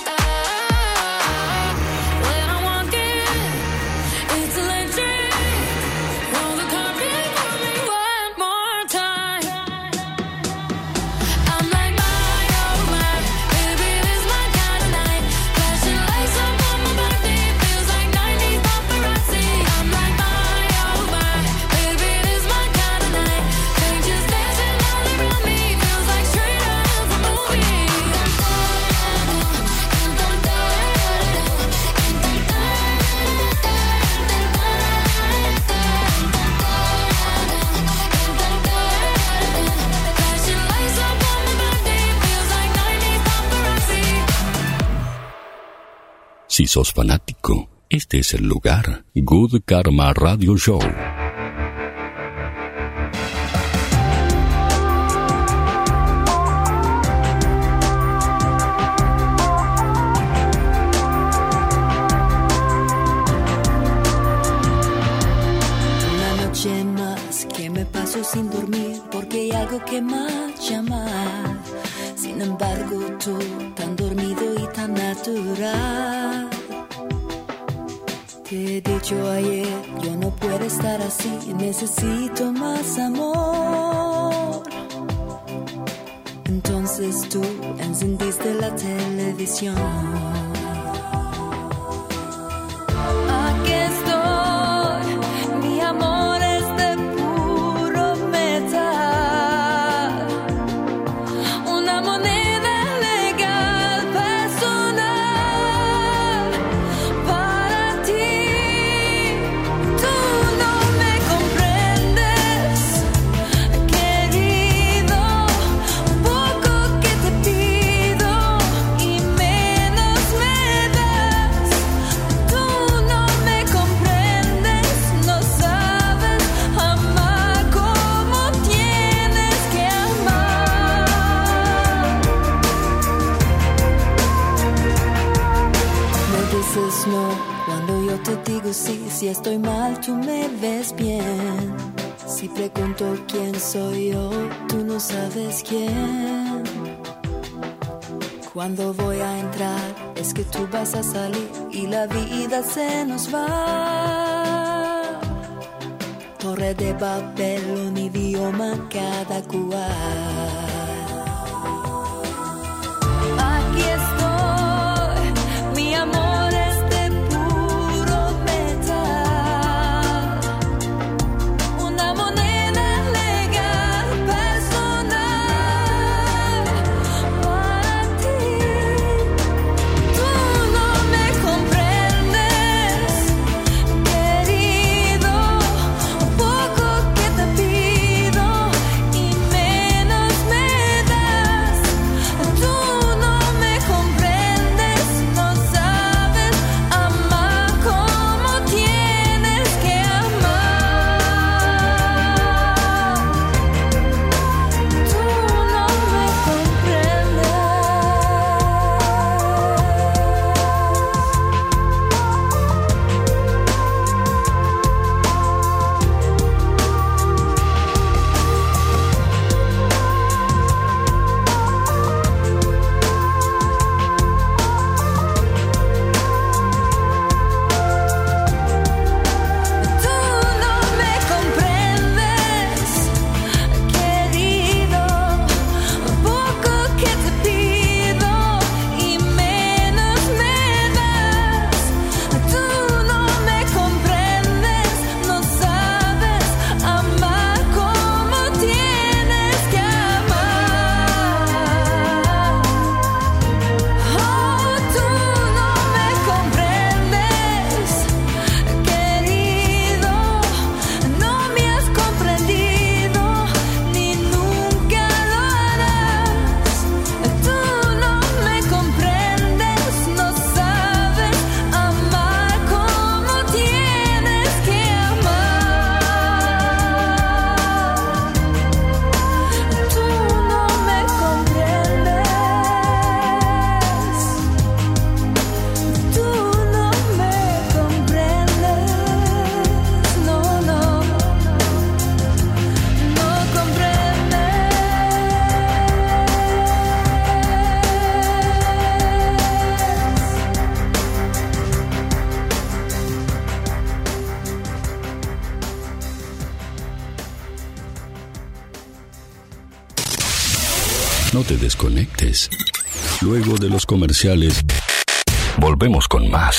When I walk in, it's electric. Roll the carpet for me one more time. I'm like my, oh my, baby, this my kind of night. Flashing lights up on my body, feels like 90s paparazzi. I'm like my, oh my, baby, this my kind of night. Strangers dancing all around me, feels like straight out of a movie. Flashing lights up on my body, feels like 90s paparazzi. Si sos fanático, este es el lugar. Good Karma Radio Show. Una noche más paso sin dormir porque hay algo que más llama. Sin embargo, tú tan dormido y tan natural. Te he dicho ayer, yo no puedo estar así, necesito más amor. Entonces tú encendiste la televisión. Aquí estoy, mi amor es de puro metal. Una moneda legal personal para ti. Tú no me comprendes, querido. Poco que te pido y menos me das. Tú no me comprendes, no sabes amar como tienes que amar. Me dices no cuando yo te digo sí. Si estoy mal, tú me ves bien. Si pregunto quién soy yo, tú no sabes quién. Cuando voy a entrar, es que tú vas a salir y la vida se nos va. Torre de Babel, un idioma cada cual. Aquí estoy, mi amor es de puro metal. Una moneda legal personal para ti. Tú no me comprendes, querido. Poco que te pido y menos me das. Tú no me comprendes, no sabes amar como tienes que amar. Tú no me comprendes. Tú no me comprendes, querido. Poco que te pido y menos me das. Tú no me comprendes, no sabes amar como tienes que amar. Oh, tú no me comprendes, querido. No me has comprendido ni nunca lo harás. Tú no me comprendes, no sabes amar como tienes que amar. Tú no me comprendes. Tú no me comprendes. No, no, no comprendes. No te desconectes. Luego de los comerciales, volvemos con más.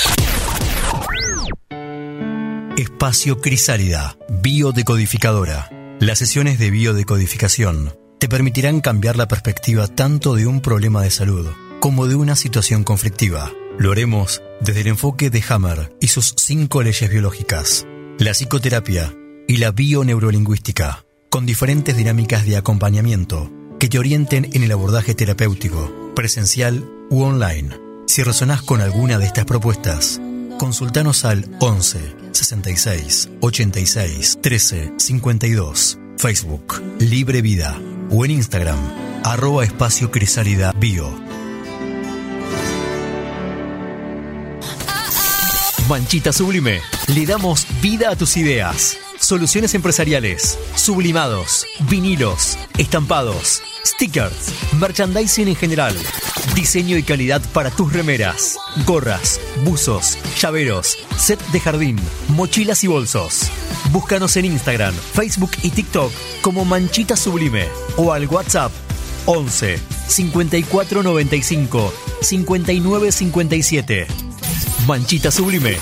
Espacio Crisálida, biodecodificadora. Las sesiones de biodecodificación te permitirán cambiar la perspectiva tanto de un problema de salud como de una situación conflictiva. Lo haremos desde el enfoque de Hammer y sus 5 leyes biológicas, la psicoterapia y la bioneurolinguística, con diferentes dinámicas de acompañamiento que te orienten en el abordaje terapéutico, presencial u online. Si resonás con alguna de estas propuestas, consultanos al 11 66 86 13 52, Facebook Libre Vida o en Instagram @espacio Crisálida Bio. Manchita Sublime. Le damos vida a tus ideas. Soluciones empresariales, sublimados, vinilos, estampados, stickers, merchandising en general, diseño y calidad para tus remeras, gorras, buzos, llaveros, set de jardín, mochilas y bolsos. Búscanos en Instagram, Facebook y TikTok como Manchita Sublime o al WhatsApp 11 54 95 59 57. Manchita Sublime.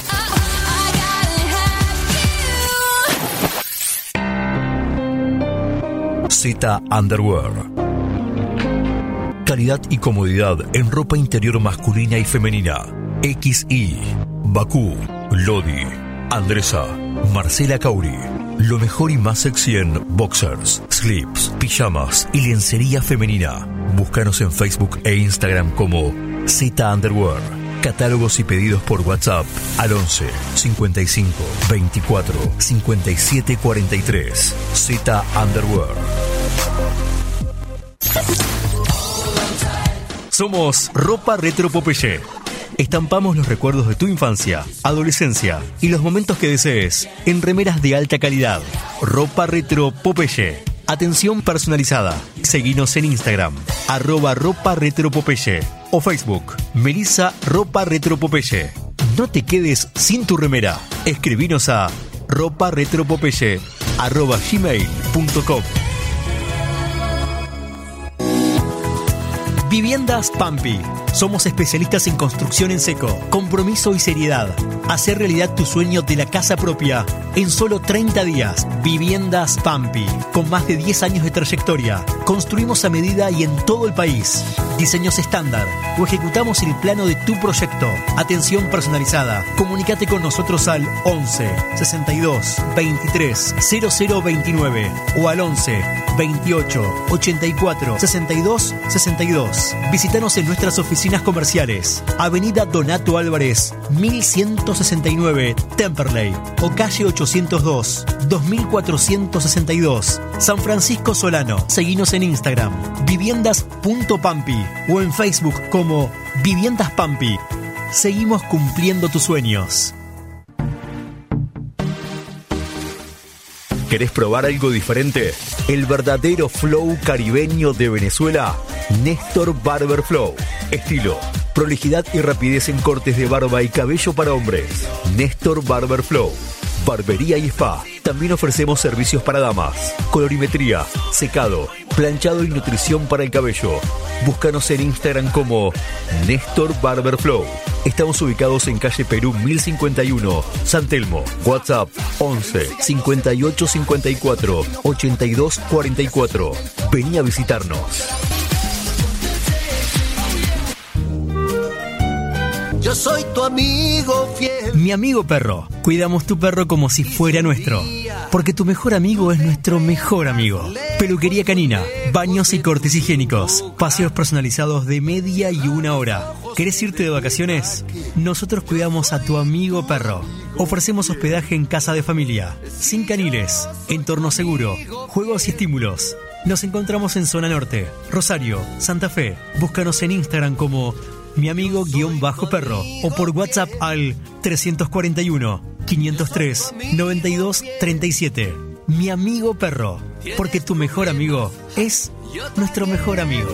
Z Underwear. Calidad y comodidad en ropa interior masculina y femenina. XI, Bakú, Lodi, Andresa, Marcela Cauri. Lo mejor y más sexy en boxers, slips, pijamas y lencería femenina. Búscanos en Facebook e Instagram como Z Underwear. Catálogos y pedidos por WhatsApp al 11 55 24 57 43. Z Underwear. Somos Ropa Retro Popeye. Estampamos los recuerdos de tu infancia, adolescencia y los momentos que desees en remeras de alta calidad. Ropa Retro Popeye. Atención personalizada. Seguinos en Instagram, @Ropa Retro Popeye o Facebook, Melissa Ropa Retro Popeye. No te quedes sin tu remera. Escribinos a roparetropopeye@gmail.com. Viviendas Pampi. Somos especialistas en construcción en seco, compromiso y seriedad. Hacer realidad tu sueño de la casa propia en solo 30 días. Viviendas Pampi. Con más de 10 años de trayectoria. Construimos a medida y en todo el país. Diseños estándar o ejecutamos el plano de tu proyecto. Atención personalizada. Comunícate con nosotros al 11 62 23 0029 o al 11 28 84 62 62. Visítanos en nuestras oficinas comerciales. Avenida Donato Álvarez, 1169, Temperley, o calle 802, 2462, San Francisco Solano. Seguinos en Instagram, viviendas.pampi, o en Facebook como Viviendas Pampi. Seguimos cumpliendo tus sueños. ¿Querés probar algo diferente? El verdadero flow caribeño de Venezuela. Néstor Barber Flow. Estilo, prolijidad y rapidez en cortes de barba y cabello para hombres. Néstor Barber Flow. Barbería y spa. También ofrecemos servicios para damas. Colorimetría, secado, planchado y nutrición para el cabello. Búscanos en Instagram como Néstor Barber Flow. Estamos ubicados en calle Perú 1051, San Telmo. WhatsApp 11 58 54 82 44. Vení a visitarnos. Yo soy tu amigo fiel. Mi amigo perro. Cuidamos tu perro como si fuera nuestro. Porque tu mejor amigo es nuestro mejor amigo. Peluquería canina, baños y cortes higiénicos, paseos personalizados de media y 1 hora. ¿Querés irte de vacaciones? Nosotros cuidamos a tu amigo perro. Ofrecemos hospedaje en casa de familia, sin caniles, entorno seguro, juegos y estímulos. Nos encontramos en Zona Norte, Rosario, Santa Fe. Búscanos en Instagram como Mi Amigo_Perro o por WhatsApp al 341 503 92 37. Mi Amigo Perro, porque tu mejor amigo es nuestro mejor amigo.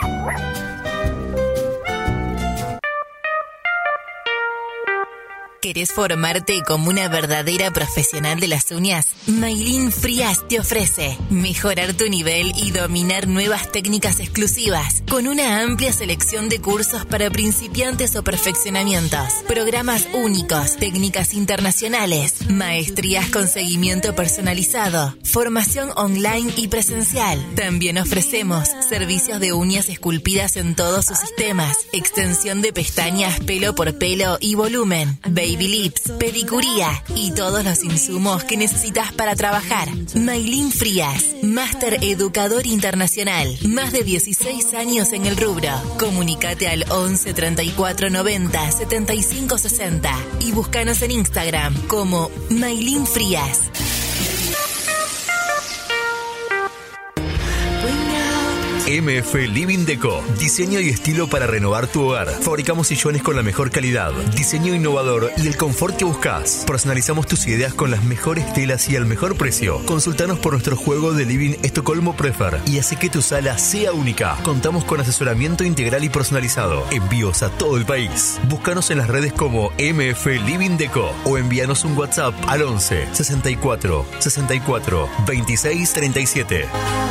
¿Querés formarte como una verdadera profesional de las uñas? Maylin Frías te ofrece mejorar tu nivel y dominar nuevas técnicas exclusivas con una amplia selección de cursos para principiantes o perfeccionamientos, programas únicos, técnicas internacionales, maestrías con seguimiento personalizado, formación online y presencial. También ofrecemos servicios de uñas esculpidas en todos sus sistemas, extensión de pestañas pelo por pelo y volumen, baby lips, pedicuría y todos los insumos que necesitas para trabajar. Maylin Frías, Máster Educador Internacional, más de 16 años en el rubro. Comunícate al 11 34 90 75 60 y búscanos en Instagram como Maylin Frías. MF Living Deco. Diseño y estilo para renovar tu hogar. Fabricamos sillones con la mejor calidad, diseño innovador y el confort que buscas. Personalizamos tus ideas con las mejores telas y al mejor precio. Consultanos por nuestro juego de Living Estocolmo Prefer y hace que tu sala sea única. Contamos con asesoramiento integral y personalizado. Envíos a todo el país. Búscanos en las redes como MF Living Deco o envíanos un WhatsApp al 11 64 64 26 37.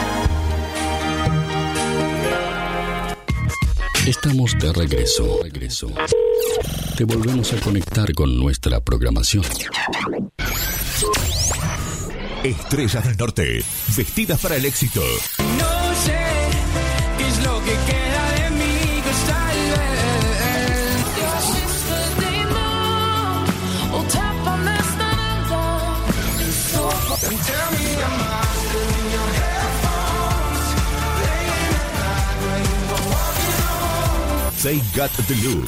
Estamos de regreso. Te volvemos a conectar con nuestra programación. Estrellas del Norte, vestidas para el éxito. No sé qué es lo que queda de mí, que tal vez. They got the look.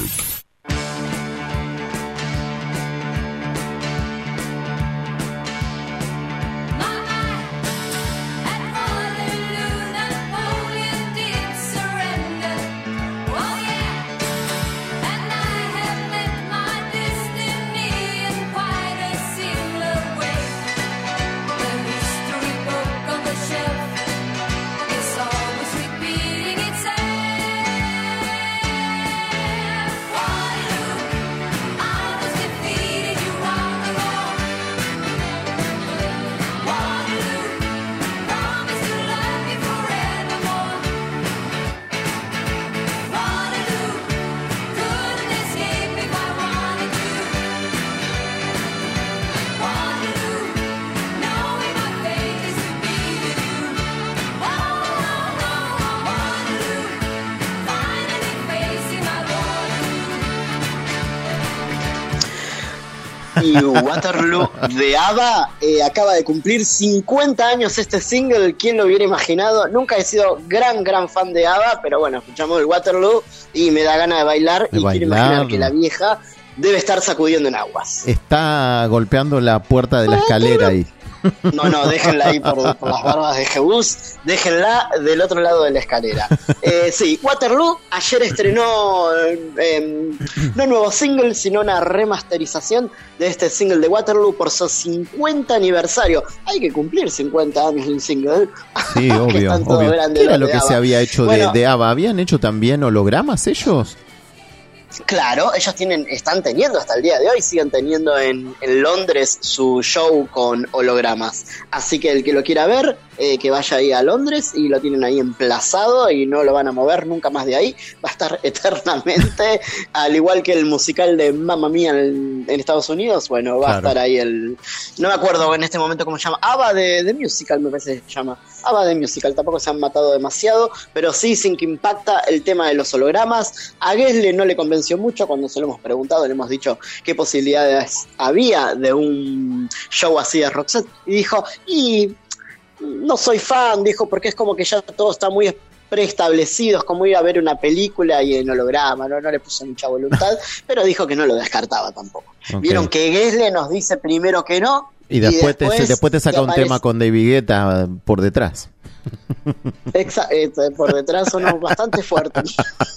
Y Waterloo de ABBA acaba de cumplir 50 años este single. ¿Quién lo hubiera imaginado? Nunca he sido gran fan de ABBA, pero bueno, escuchamos el Waterloo y me da ganas de bailar. Quiero imaginar que la vieja debe estar sacudiendo en aguas. Está golpeando la puerta de la escalera ahí. No, déjenla ahí por las barbas de Jebus, déjenla del otro lado de la escalera. Sí, Waterloo ayer estrenó no un nuevo single, sino una remasterización de este single de Waterloo por su 50 aniversario. Hay que cumplir 50 años de un single. Sí, obvio. ¿Qué era lo que se había hecho de ABBA? ¿Habían hecho también hologramas ellos? Claro, ellos están teniendo hasta el día de hoy, siguen teniendo en Londres su show con hologramas. Así que el que lo quiera ver, que vaya ahí a Londres y lo tienen ahí emplazado y no lo van a mover nunca más de ahí. Va a estar eternamente, al igual que el musical de Mamma Mía en Estados Unidos. Bueno, va a estar ahí no me acuerdo en este momento cómo se llama. ABBA de Musical me parece que se llama. ABBA de Musical, tampoco se han matado demasiado, pero sí, sin que impacta el tema de los hologramas. A Gessle no le convenció mucho cuando se lo hemos preguntado, le hemos dicho qué posibilidades había de un show así de Roxette, y dijo, y no soy fan, dijo, porque es como que ya todo está muy preestablecido, es como ir a ver una película y en holograma, no le puso mucha voluntad, pero dijo que no lo descartaba tampoco. Okay. Vieron que Gessle nos dice primero que no, y después te saca un tema con David Guetta por detrás. Exacto, por detrás son bastante fuertes.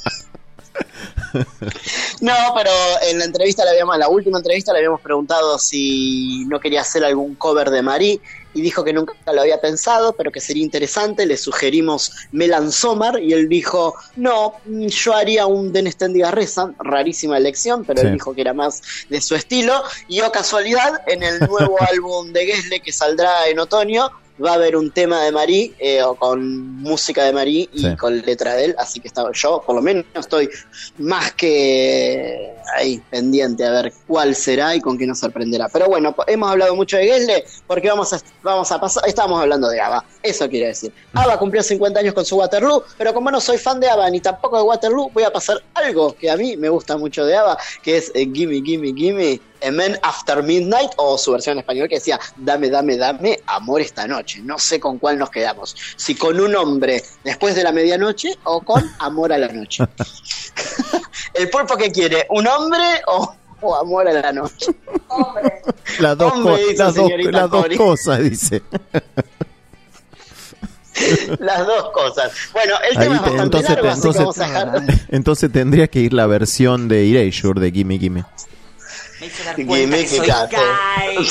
No, pero en la última entrevista le habíamos preguntado si no quería hacer algún cover de Marie y dijo que nunca lo había pensado, pero que sería interesante. Le sugerimos Melan Sommer y él dijo, no, yo haría un Den Stendiga Rezan, rarísima elección, pero sí. Él dijo que era más de su estilo. Y casualidad, en el nuevo álbum de Gessle que saldrá en otoño, va a haber un tema de Marie, o con música de Marie y sí, con letra de él, así que yo por lo menos estoy más que ahí pendiente a ver cuál será y con qué nos sorprenderá. Pero bueno, hemos hablado mucho de Gessle porque vamos a pasar, estamos hablando de ABBA, eso quiere decir. ABBA cumplió 50 años con su Waterloo, pero como no soy fan de ABBA ni tampoco de Waterloo, voy a pasar algo que a mí me gusta mucho de ABBA, que es Gimme, Gimme, Gimme, A Man After Midnight, o su versión en español que decía Dame, dame, dame amor esta noche. No sé con cuál nos quedamos, si con un hombre después de la medianoche o con amor a la noche. El pulpo que quiere, ¿un hombre o amor a la noche? Hombre. Las dos cosas, dice. Las dos cosas. Bueno, el Ahí tema es bastante largo, así que vamos a dejar... entonces tendría que ir la versión de Erasure de Gimme Gimme. Me hice dar cuenta que soy gay.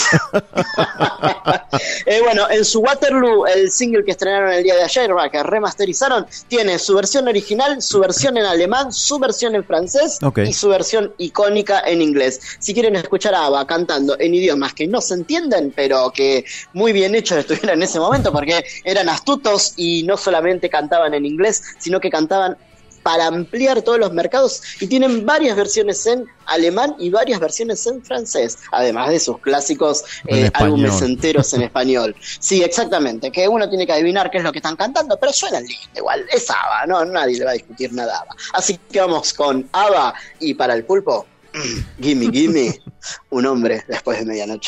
Bueno, en su Waterloo, el single que estrenaron el día de ayer, que remasterizaron, tiene su versión original, su versión en alemán, su versión en francés y su versión icónica en inglés. Si quieren escuchar a ABBA cantando en idiomas que no se entienden, pero que muy bien hechos estuvieron en ese momento, porque eran astutos y no solamente cantaban en inglés, sino que cantaban para ampliar todos los mercados, y tienen varias versiones en alemán y varias versiones en francés, además de sus clásicos álbumes enteros en español. Sí, exactamente, que uno tiene que adivinar qué es lo que están cantando, pero suenan lindo igual, es ABBA, no, nadie le va a discutir nada a ABBA. Así que vamos con ABBA, y para el pulpo, Gimme Gimme, un hombre después de medianoche.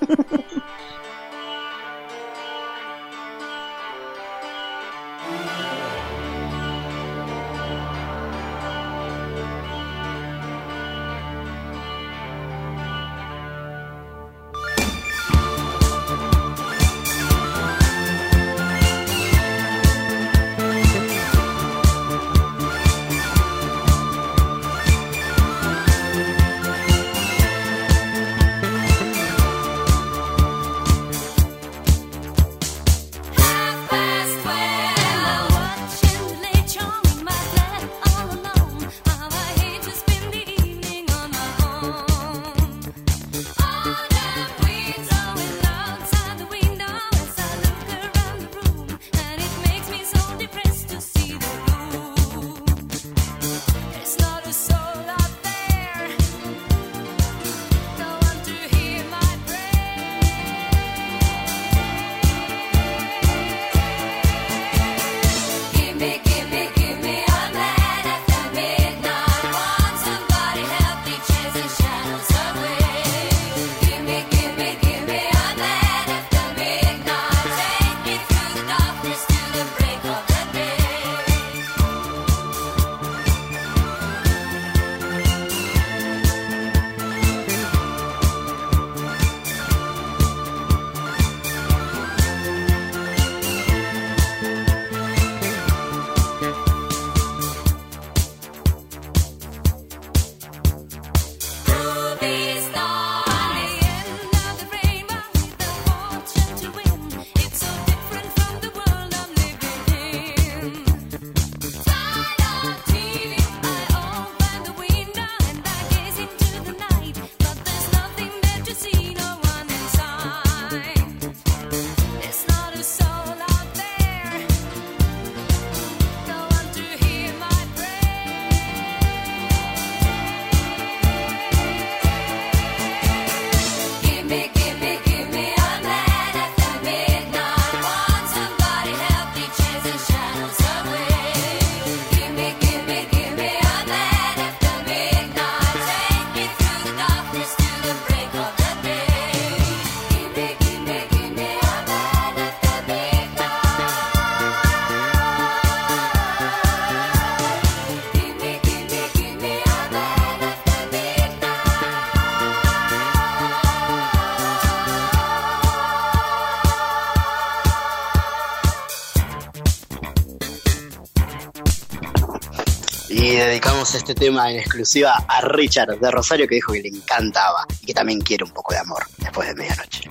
Y dedicamos este tema en exclusiva a Richard de Rosario, que dijo que le encantaba y que también quiere un poco de amor después de medianoche.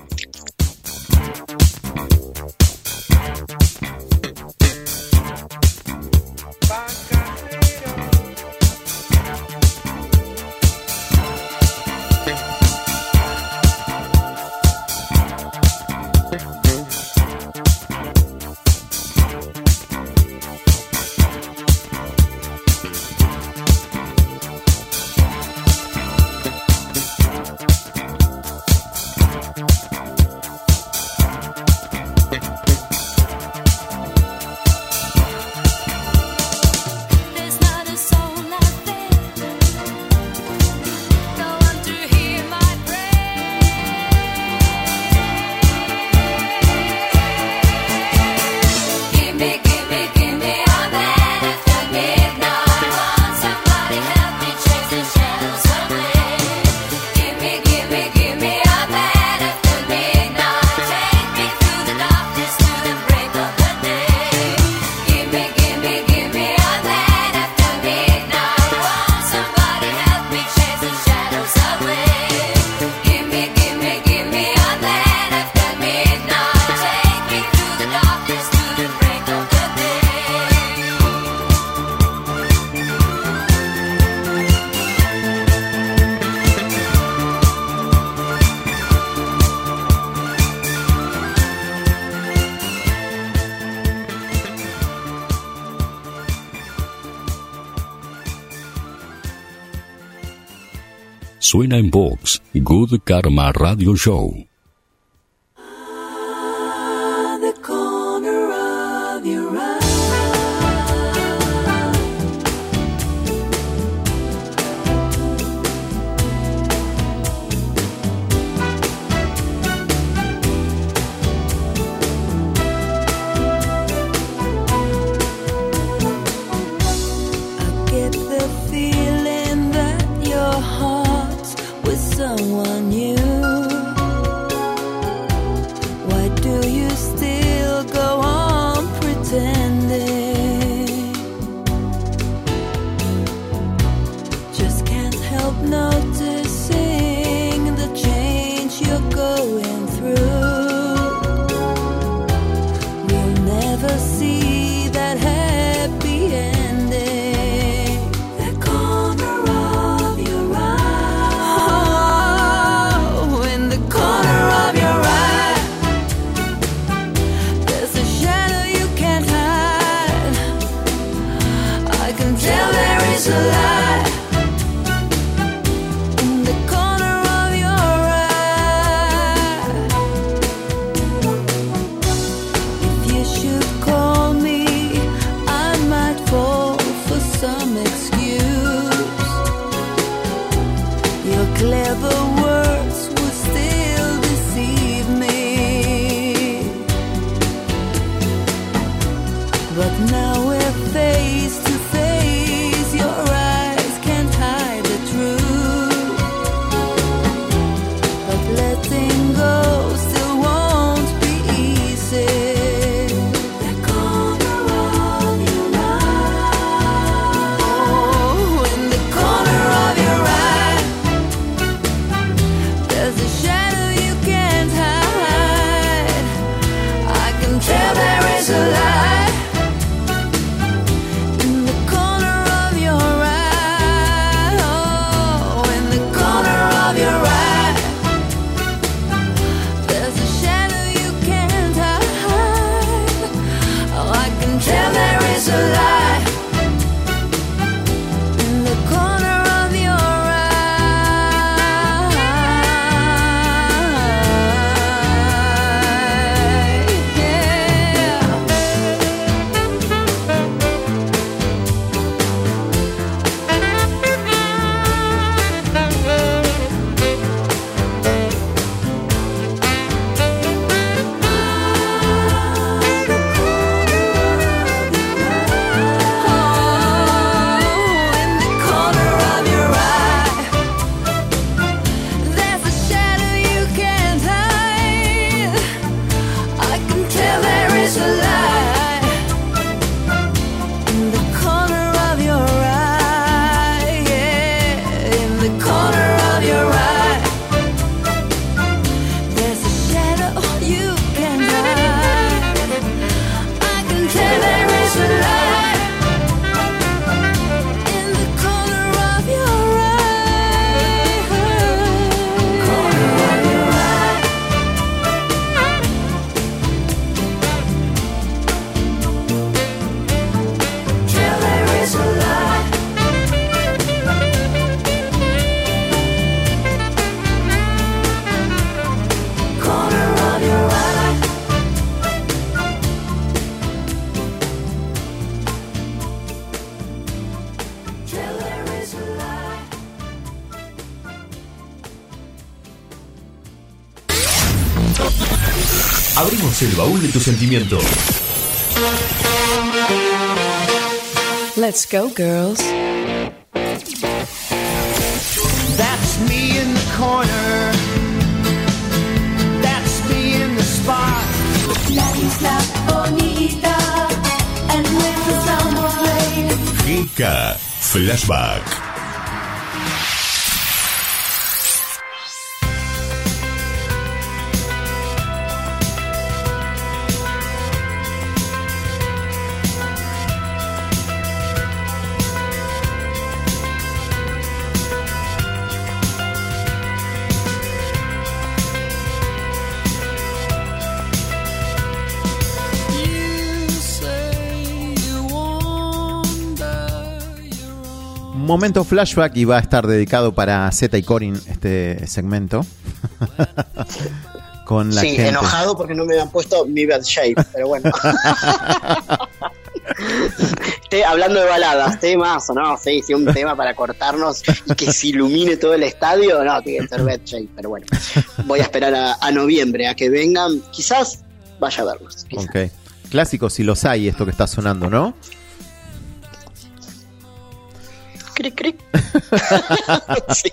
Suena en Vox, Good Karma Radio Show. The corner of your eye. I get the feeling that your heart's with someone new. Why do you still go on pretending? Just can't help noticing the change you're going through. We'll never see that happy ending. The corner of your eye. Oh, in the corner of your eye. There's a shadow you can't hide. I can tell there is a light in the corner of your eye. If you should call me, I might fall for some excuse. Your clever words would still deceive me. But now we're face to face. Your eyes can't hide the truth. But letting go still won't be easy. The corner of your eye. Oh, in the corner of your eye. There's a shadow you can't hide. I can tell there is a light in the corner of your eye. Oh, in the corner of your eye. There's a shadow you can't hide. Oh, I can tell there is a light in the corner of your eye. Yeah. In the corner of your eye, there's a shadow you can't hide. I can tell there is a light in the corner of your eye. Yeah, in the corner of your eye, there's a shadow you can't hide. I can tell there is a light in the corner of your eye. Corner of your eye. Tell there is a light. Corner of your eye. Tell there is a light. Abrimos el baúl de tus sentimientos. Let's go, girls. That's me in the corner. That's me in the spot. La isla bonita, and with the sound of rain. GK Flashback. Momento flashback, y va a estar dedicado para Zeta y Corin este segmento. Con la sí, gente. Enojado porque no me habían puesto mi bad shape, pero bueno. Hablando de baladas, temas o no, sí, un tema para cortarnos y que se ilumine todo el estadio, no, tiene que ser bad shape, pero bueno. Voy a esperar a noviembre, a que vengan, quizás vaya a verlos. Quizás. Ok. Clásicos, si los hay, esto que está sonando, ¿no? Cric, cric. Sí.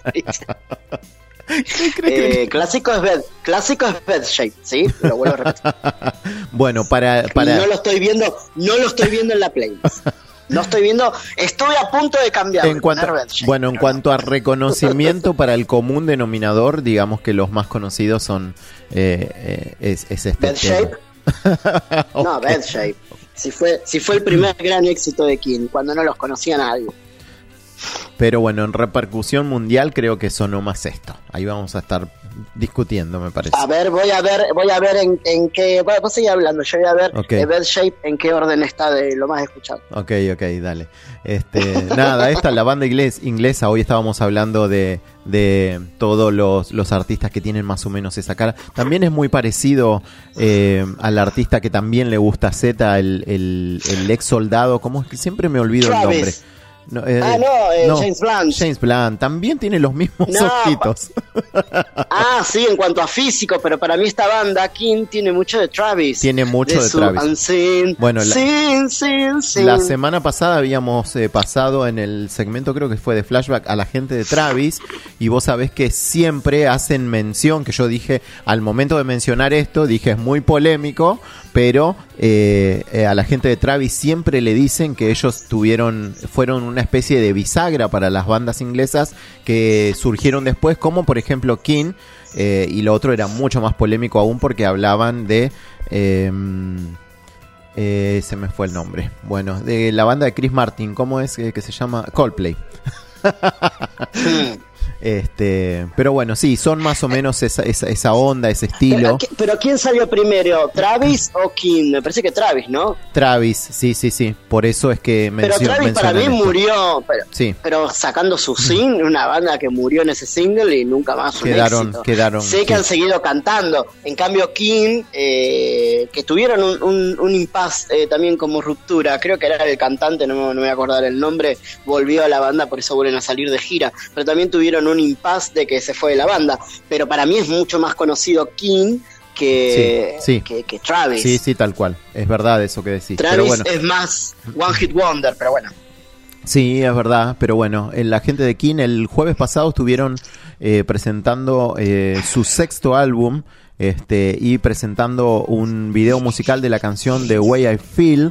Clásico es bad shape, ¿sí? Lo vuelvo a repetir. Bueno, para... No lo estoy viendo en la playlist. No estoy viendo, estoy a punto de cambiar. En cuanto a reconocimiento para el común denominador, digamos que los más conocidos son es este Bad Shape. No, Bad Shape. Si fue el primer gran éxito de King, cuando no los conocía nadie. Pero bueno, en repercusión mundial creo que sonó más esto. Ahí vamos a estar discutiendo, me parece. A ver, voy a ver en qué... Vos seguís hablando, yo voy a ver Bad Shape en qué orden está de lo más escuchado. Ok, dale. Nada, esta la banda inglesa. Hoy estábamos hablando de todos los artistas que tienen más o menos esa cara. También es muy parecido al artista que también le gusta a Zeta, el ex soldado. ¿Cómo es que siempre me olvido Travis. el nombre? No, James Blunt. James Blunt también tiene los mismos ojitos. Sí, en cuanto a físico, pero para mí esta banda, King, tiene mucho de Travis. Tiene mucho de Travis. Unseen, bueno, sin. La semana pasada habíamos pasado en el segmento, creo que fue de flashback, a la gente de Travis, y vos sabés que siempre hacen mención, que yo dije, al momento de mencionar esto, dije es muy polémico, pero a la gente de Travis siempre le dicen que ellos fueron una especie de bisagra para las bandas inglesas que surgieron después, como por ejemplo King, y lo otro era mucho más polémico aún porque hablaban de se me fue el nombre, bueno, de la banda de Chris Martin, ¿cómo es que se llama? Coldplay. Pero bueno, sí, son más o menos esa onda, ese estilo. Pero ¿quién salió primero? ¿Travis o King? Me parece que Travis, ¿no? Travis, sí. Por eso es que pero Travis para mí murió, sí. Pero sacando su single, una banda que murió en ese single y nunca más quedaron. Sé que han seguido cantando. En cambio King, que tuvieron un impasse también como ruptura, creo que era el cantante, no me voy a acordar el nombre, volvió a la banda, por eso vuelven a salir de gira, pero también tuvieron un impasse de que se fue de la banda, pero para mí es mucho más conocido King que Travis. Sí, tal cual, es verdad eso que decís. Travis pero bueno, es más One Hit Wonder, pero bueno. Sí, es verdad, pero bueno, la gente de King el jueves pasado estuvieron presentando su sexto álbum y presentando un video musical de la canción The Way I Feel.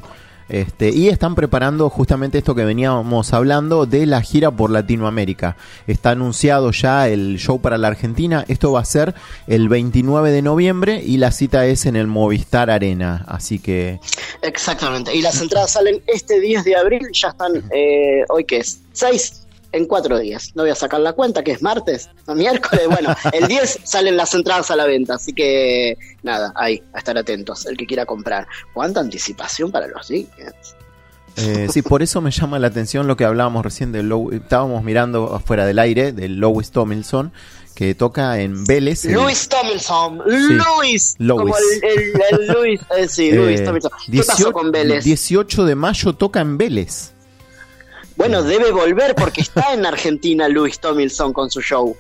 Y están preparando justamente esto que veníamos hablando de la gira por Latinoamérica. Está anunciado ya el show para la Argentina. Esto va a ser el 29 de noviembre y la cita es en el Movistar Arena. Así que... Exactamente. Y las entradas salen este 10 de abril. Ya están, ¿hoy qué es? 6 en 4 días. No voy a sacar la cuenta, que es martes, no, miércoles. Bueno, el 10 salen las entradas a la venta. Así que, nada, ahí, a estar atentos. El que quiera comprar. ¿Cuánta anticipación para los tickets? Sí, por eso me llama la atención lo que hablábamos recién de estábamos mirando afuera del aire de Louis Tomlinson, que toca en Vélez. Louis Tomlinson, sí, Louis, como el Louis, Louis Tomlinson. ¿Qué pasó con Vélez? 18 de mayo toca en Vélez. Bueno, debe volver porque está en Argentina Louis Tomlinson con su show.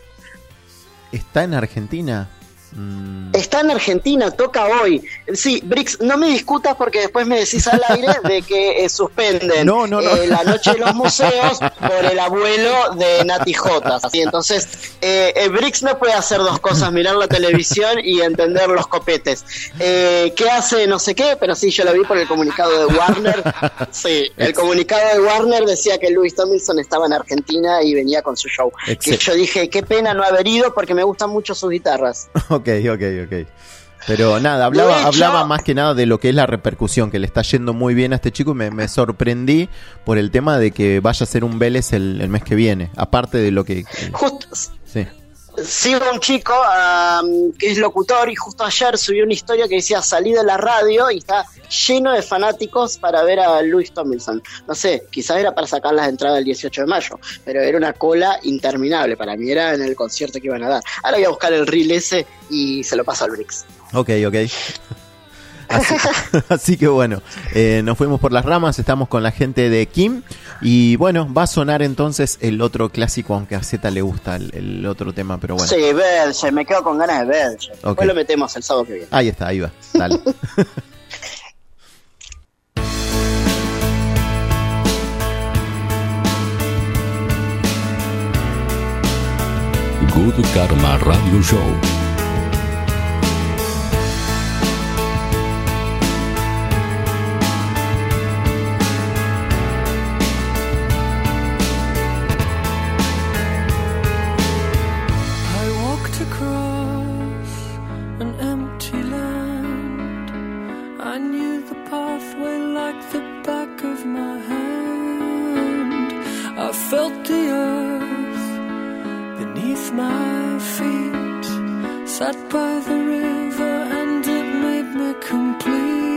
¿Está en Argentina? Está en Argentina, toca hoy. Sí, Brix, no me discutas porque después me decís al aire de que suspenden no. la noche de los museos por el abuelo de Nati J. ¿Sí? Entonces, Brix no puede hacer dos cosas, mirar la televisión y entender los copetes. ¿Qué hace? No sé qué, pero sí, yo lo vi por el comunicado de Warner. Sí, el comunicado de Warner decía que Louis Tomlinson estaba en Argentina y venía con su show. Que yo dije, qué pena no haber ido porque me gustan mucho sus guitarras. Ok. Pero nada, hablaba más que nada de lo que es la repercusión, que le está yendo muy bien a este chico y me sorprendí por el tema de que vaya a ser un Vélez el mes que viene, aparte de lo que... Sigo a un chico que es locutor y justo ayer subió una historia que decía salí de la radio y está lleno de fanáticos para ver a Louis Tomlinson. No sé, quizás era para sacar las entradas el 18 de mayo, pero era una cola interminable. Para mí era en el concierto que iban a dar. Ahora voy a buscar el reel ese y se lo paso al Brix. Ok. Así que bueno, nos fuimos por las ramas, estamos con la gente de Kim y bueno, va a sonar entonces el otro clásico, aunque a Z le gusta el otro tema, pero bueno. Sí, Belge, me quedo con ganas de Belge. Okay. Después lo metemos el sábado que viene. Ahí está, ahí va, dale. Good Karma Radio Show. Felt the earth beneath my feet, sat by the river and it made me complete.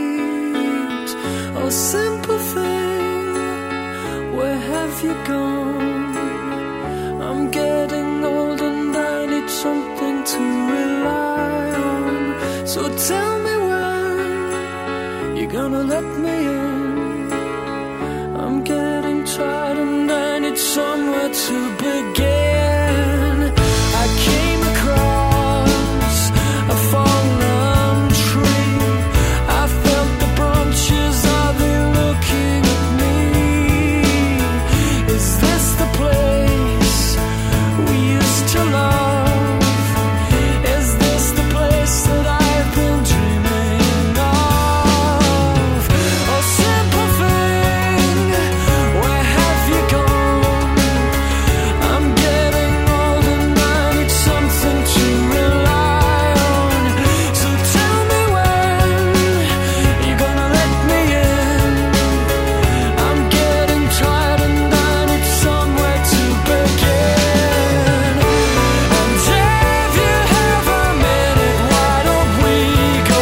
Oh, simple thing, where have you gone? I'm getting old and I need something to rely on. So tell me when you're gonna let me in. I'm getting tired and I need somewhere to begin. I came across a fallen tree. I felt the branches, are they looking at me? Is this the place we used to love? Is this the place that I've been dreaming of? Oh, simple thing, where have you gone? I'm getting old and I need something to rely on. So tell me when you're gonna let me in. I'm getting tired and I need somewhere to begin. And if you have a minute, why don't we go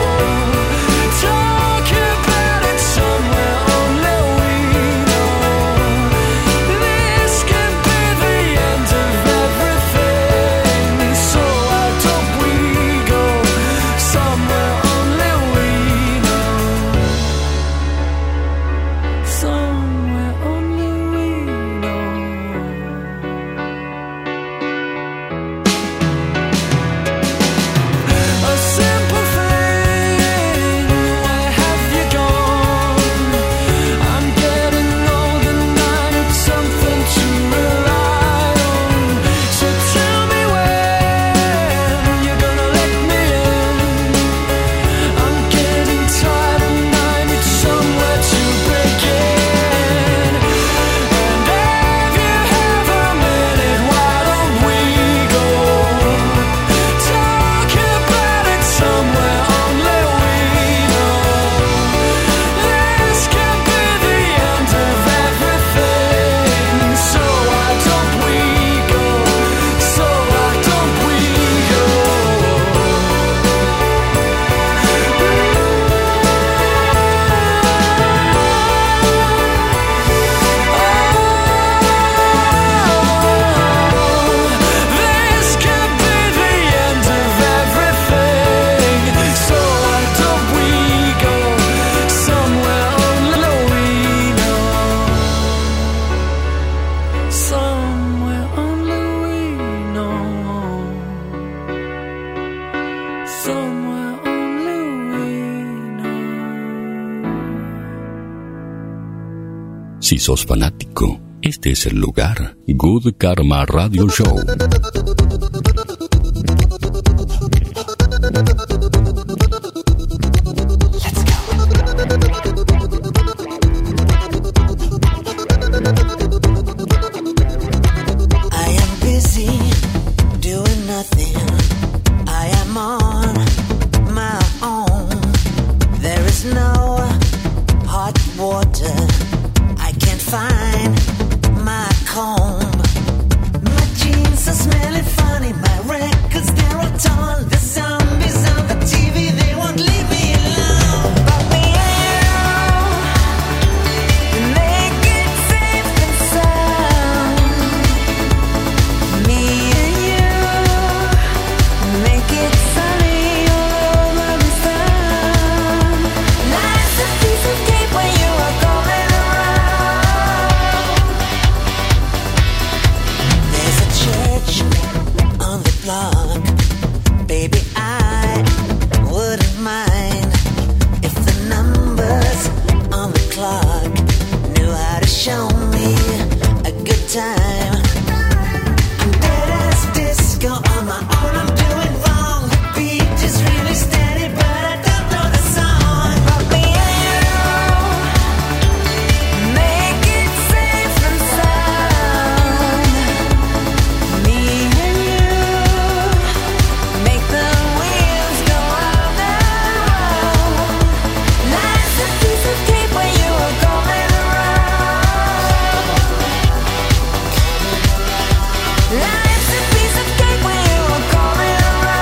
talk about it somewhere only we know? This could be the end of everything. So why don't we go somewhere only we know? Somewhere only we know. A simple thing, where have you gone? I'm getting old and I need something to rely on. So tell me when you're gonna let me in. I'm getting tired and I need somewhere to begin. And if you have a minute, why don't we go talk about it somewhere only we know? This can be the end of everything. So why don't we go? So why don't we go? This could be the end of everything. So why don't we go somewhere only we know? Somewhere only we know. Somewhere only we know. Si sos fanático, este es el lugar. Good Karma Radio Show. I am busy doing nothing. I am on my own. There is no hot water. I can't find my comb. My jeans are smelling funny. My show me a good time. I'm dead as disco on my own, I'm doing wrong. The beat is really steady, but I don't know the song. But me and you make it safe and sound. Me and you make the wheels go round and round. Life's a piece of cake when you are going around. Life's a piece of cake when you are going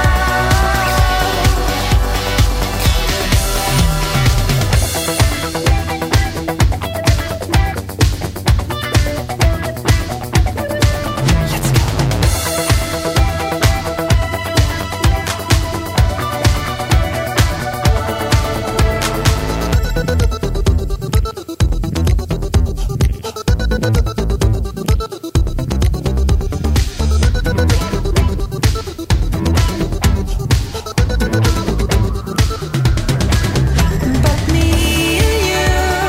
But me and you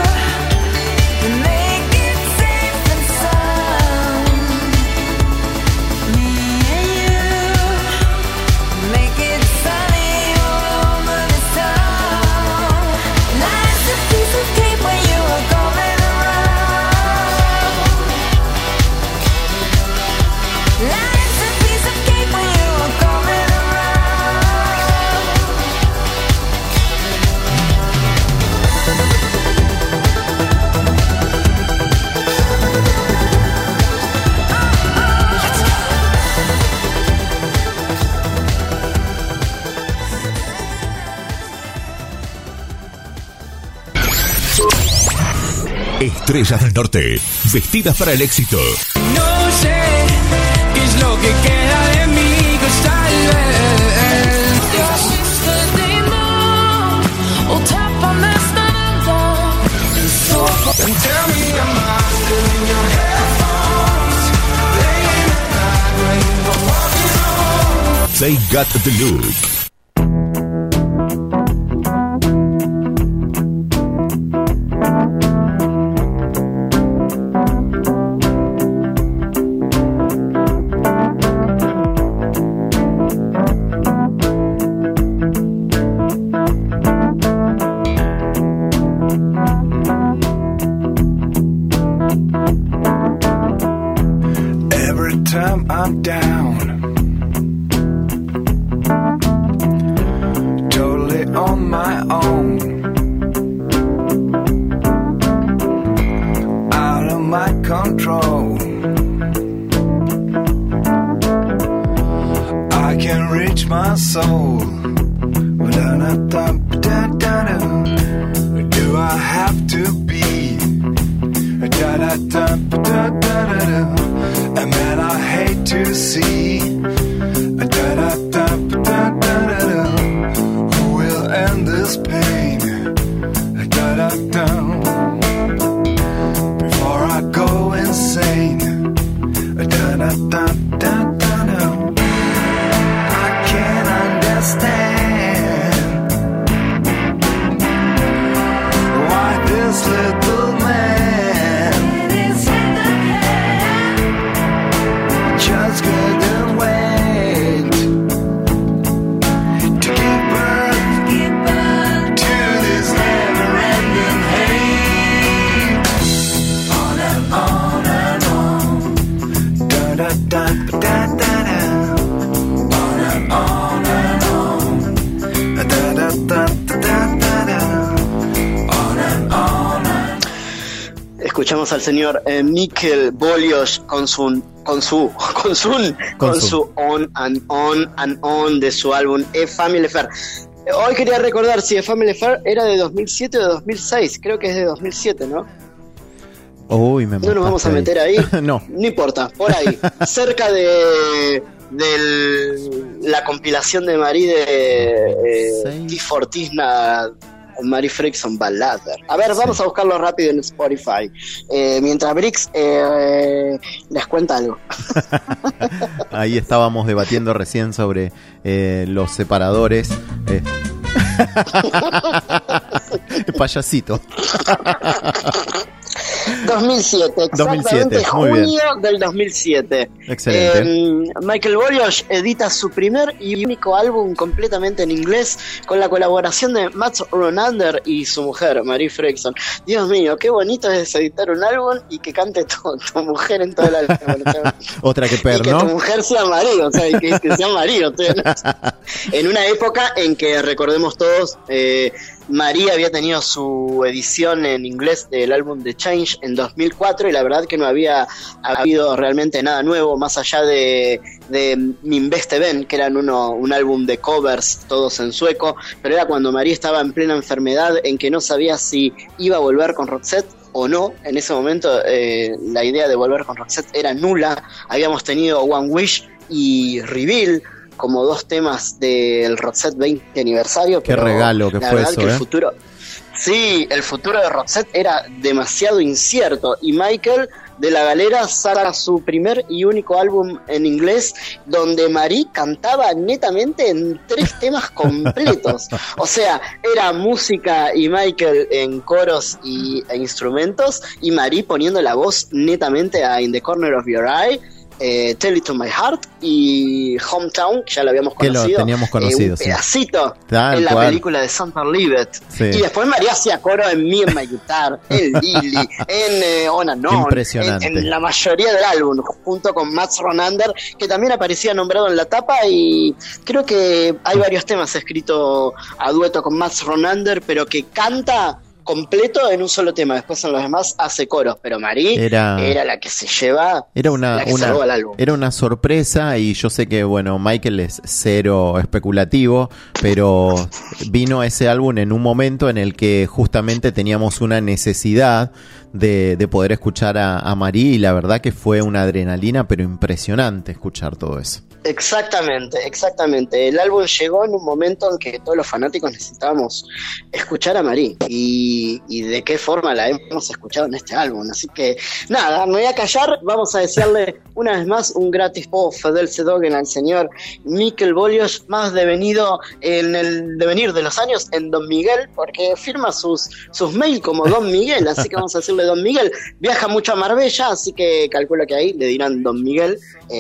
make it safe and sound. Me and you make it sunny all over this town. Life's a piece of cake when you are going around. Life's a piece of cake when you are going around. Estrellas del Norte, vestidas para el éxito. No sé qué es lo que queda de mí, pues tal vez. And tell me, am I still in your headphones? Playing it back when you're walking home. They got the look. Every time I'm down, totally on my own, out of my control. I can reach my soul. Do I have to be? A man I hate to see. Who will end this pain? Before I go insane. I can't understand why this little man just couldn't wait to give birth to this never-ending hate. On and on and on. Da-da-da-da-da-da. On and on and on. Da-da-da-da-da-da. On and on and Escuchamos al señor Mikel Bolios con su On and On de su álbum A Family Affair. Hoy quería recordar si A Family Affair era de 2007 o de 2006. Creo que es de 2007, ¿no? Uy, me No nos vamos a meter ahí. No. No importa, por ahí. Cerca de la compilación de Marie de T. Fortisna, Marie Fredriksson Ballader. A ver, vamos a buscarlo rápido en Spotify. Mientras Brix les cuenta algo. Ahí estábamos debatiendo recién sobre los separadores. Payasito. 2007, exactamente 2007, muy bien. junio del 2007. Excelente. Michael Boliosh edita su primer y único álbum completamente en inglés con la colaboración de Mats Ronander y su mujer, Marie Fredriksson. Dios mío, qué bonito es editar un álbum y que cante tu mujer en todo el álbum. Otra que Per, y que ¿no? tu mujer sea Marie, o sea, y que sea Marie. O sea, en una época en que, recordemos todos, Marie había tenido su edición en inglés del álbum The Change en 2004 y la verdad que no había habido realmente nada nuevo más allá de Min Beste Vän, que eran un álbum de covers todos en sueco, pero era cuando Marie estaba en plena enfermedad en que no sabía si iba a volver con Roxette o no. En ese momento la idea de volver con Roxette era nula. Habíamos tenido One Wish y Reveal como dos temas del Roxette 20 aniversario. Qué regalo que fue eso, que el futuro, sí, el futuro de Roxette era demasiado incierto y Michael de la galera saca su primer y único álbum en inglés donde Marie cantaba netamente en 3 temas completos. O sea, era música y Michael en coros e instrumentos y Marie poniendo la voz netamente a In the Corner of Your Eye, Tell It to My Heart y Hometown, que ya lo habíamos conocido. Que lo teníamos conocido, un pedacito Tal en la cual. película de Summer Leave It. Sí. Y después María hacía coro en Me and My Guitar, en Lily, en On and On, Impresionante. en la mayoría del álbum, junto con Mats Ronander, que también aparecía nombrado en la tapa, y creo que hay varios temas escritos a dueto con Mats Ronander, pero que canta completo en un solo tema, después en los demás hace coros, pero Marie era la que se lleva, la que se roba el álbum. Era una sorpresa y yo sé que, bueno, Michael es cero especulativo, pero vino ese álbum en un momento en el que justamente teníamos una necesidad de poder escuchar a Marie y la verdad que fue una adrenalina, pero impresionante escuchar todo eso. Exactamente. El álbum llegó en un momento en que todos los fanáticos necesitábamos escuchar a Marie y de qué forma la hemos escuchado en este álbum. Así que nada, me voy a callar. Vamos a desearle una vez más un gratis post Fedel Sedogen al señor Michael Boliosh, más devenido en el devenir de los años en Don Miguel, porque firma sus mails como Don Miguel, así que vamos a decirle Don Miguel. Viaja mucho a Marbella, así que calculo que ahí le dirán Don Miguel.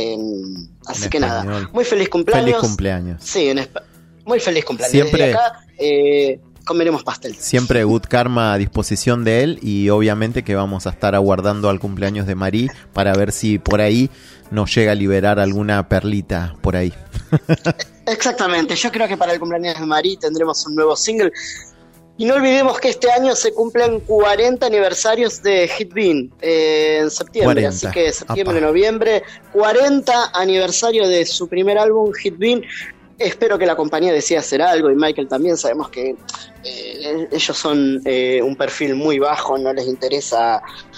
Así que español. nada, muy feliz cumpleaños. Feliz cumpleaños. Sí, muy feliz cumpleaños. Siempre, desde acá comeremos pastel. Siempre Good Karma a disposición de él y obviamente que vamos a estar aguardando al cumpleaños de Marie para ver si por ahí nos llega a liberar alguna perlita por ahí. Exactamente, yo creo que para el cumpleaños de Marie tendremos un nuevo single. Y no olvidemos que este año se cumplen 40 aniversarios de Hit Bean en septiembre, 40. así que septiembre, noviembre, 40 aniversario de su primer álbum, Hit Bean. Espero que la compañía decida hacer algo y Michael también. Sabemos que ellos son un perfil muy bajo, no les interesa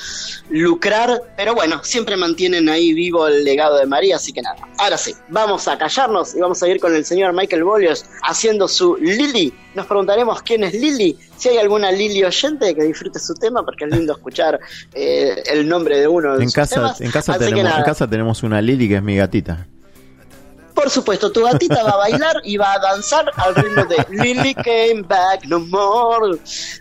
lucrar, pero bueno, siempre mantienen ahí vivo el legado de María, así que nada. Ahora sí, vamos a callarnos y vamos a ir con el señor Michael Boliosh haciendo su Lily. Nos preguntaremos quién es Lily, si hay alguna Lily oyente que disfrute su tema, porque es lindo escuchar el nombre de uno de En sus casa, temas. en casa Así que tenemos, nada. en casa tenemos una Lily que es mi gatita. Por supuesto, tu gatita va a bailar y va a danzar al ritmo de Lily Came Back No More.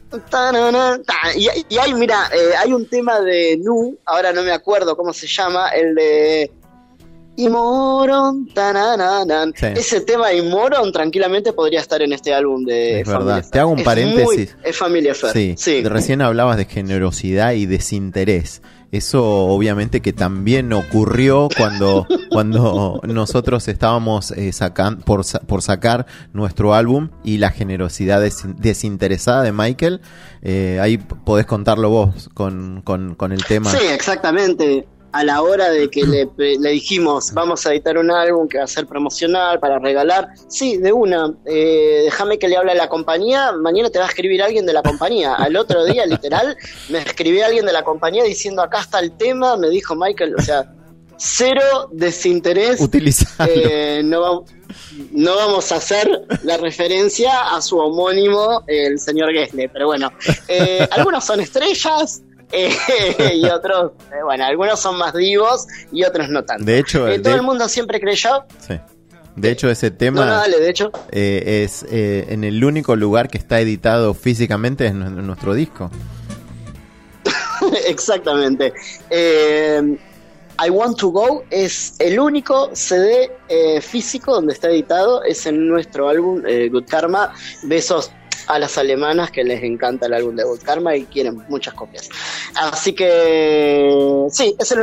Y hay, mira, hay un tema de Nu, ahora no me acuerdo cómo se llama, el de Imoron, tanananan. Sí. Ese tema Imoron tranquilamente podría estar en este álbum de Es Family verdad. Affair. Te hago un Es paréntesis. Es Family Affair. Sí, recién hablabas de generosidad y desinterés. Eso obviamente que también ocurrió cuando nosotros estábamos por sacar nuestro álbum y la generosidad desinteresada de Michael. Ahí podés contarlo vos con el tema. Sí, exactamente. A la hora de que le dijimos, vamos a editar un álbum que va a ser promocional para regalar, sí, de una, déjame que le hable a la compañía, mañana te va a escribir alguien de la compañía. Al otro día, literal, me escribió alguien de la compañía diciendo, acá está el tema, me dijo Michael, o sea, cero desinterés. Utilizarlo. No vamos a hacer la referencia a su homónimo, el señor Gessle, pero bueno, algunos son estrellas, y otros, bueno, algunos son más divos y otros no tanto. De hecho, todo el mundo siempre creyó. Sí. De hecho, ese tema de hecho. Es en el único lugar que está editado físicamente en nuestro disco. Exactamente. I Want to Go es el único CD físico donde está editado, es en nuestro álbum Good Karma. Besos a las alemanas que les encanta el álbum de Good Karma y quieren muchas copias. Así que sí, es el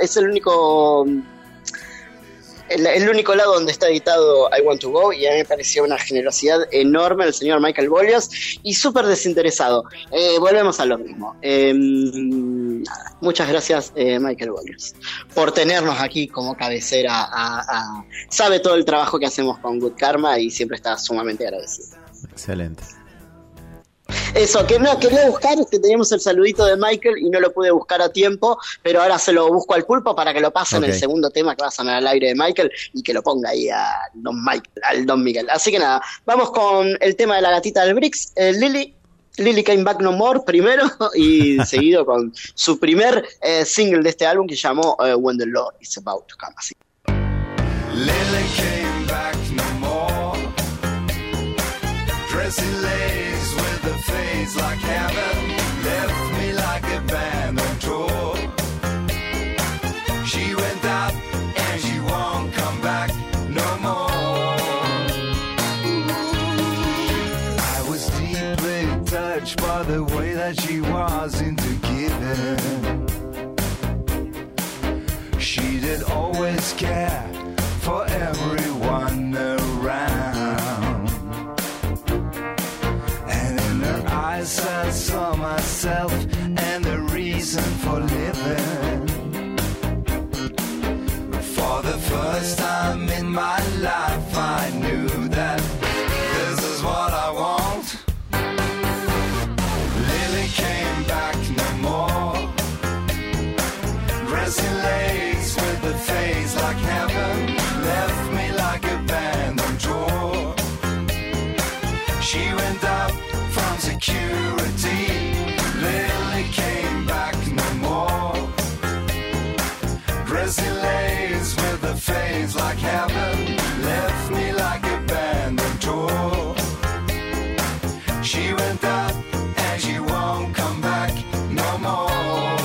único lado donde está editado I Want to Go, y a mí me pareció una generosidad enorme el señor Michael Bollios y súper desinteresado. Volvemos a lo mismo. Muchas gracias, Michael Bollios, por tenernos aquí como cabecera. Sabe todo el trabajo que hacemos con Good Karma y siempre está sumamente agradecido. Excelente. Eso, que no, quería buscar, que teníamos el saludito de Michael y no lo pude buscar a tiempo, pero ahora se lo busco al Pulpo para que lo pase en el segundo tema que va a sonar al aire de Michael y que lo ponga ahí al Don Miguel. Así que nada, vamos con el tema de la gatita del Brix, Lily Came Back No More primero y seguido con su primer single de este álbum que llamó When the Lord is About to Come. Así. Lily came back no more, dressing lace with a face like heaven, left me like a abandoned tour. She went out and she won't come back no more. I was deeply touched by the way that she was into giving. She did always care for everyone around, and in her eyes I saw myself and the reason for living. For the first time in my life I knew that this is what I want. Lily came back no more, dressing lace with a face like heaven, left me like a abandoned door. She went up from security, Lily came back no more, dressing lace with a face like heaven, left me like a abandoned door. She went up and she won't come back no more.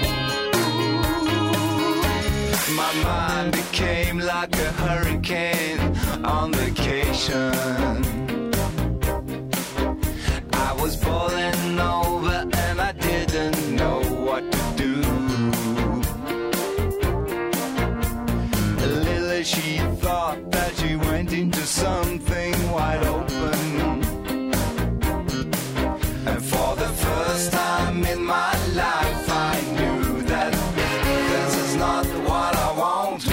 My mind became like a hurricane on vacation. I was boiling over and I didn't know what to do. Lily, she thought that she went into something wide open, and for the first time in my life I knew that this is not what I want.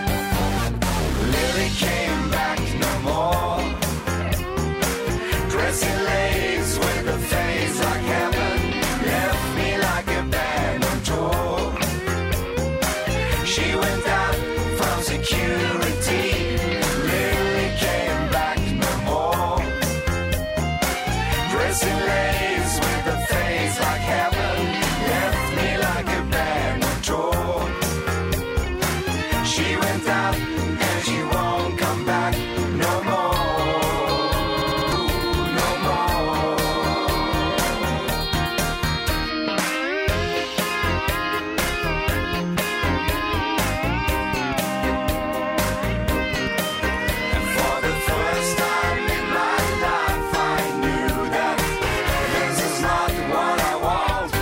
Lily came back no more, dressing lace with a face like heaven, left me like a abandoned door. She went out from security, Lily came back no more, dressing lace with a face like heaven, left me like a abandoned door. She went out and she won't come back no more, no more. And for the first time in my life I knew that this is not what I want.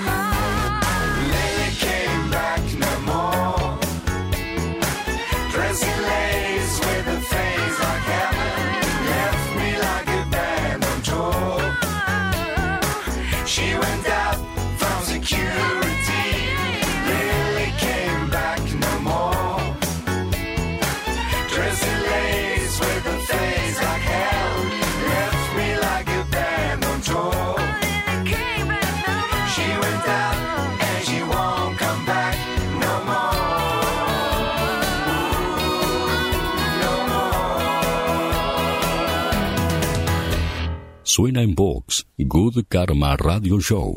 Lily came back no more, dressing lace with a face like heaven, left me like a abandoned door. She went out from security, Lily came back no more, dressing lace with a face like hell, left me like a abandoned door. She went out and she won't come back no more, no more. Suena en Vox, Good Karma Radio Show.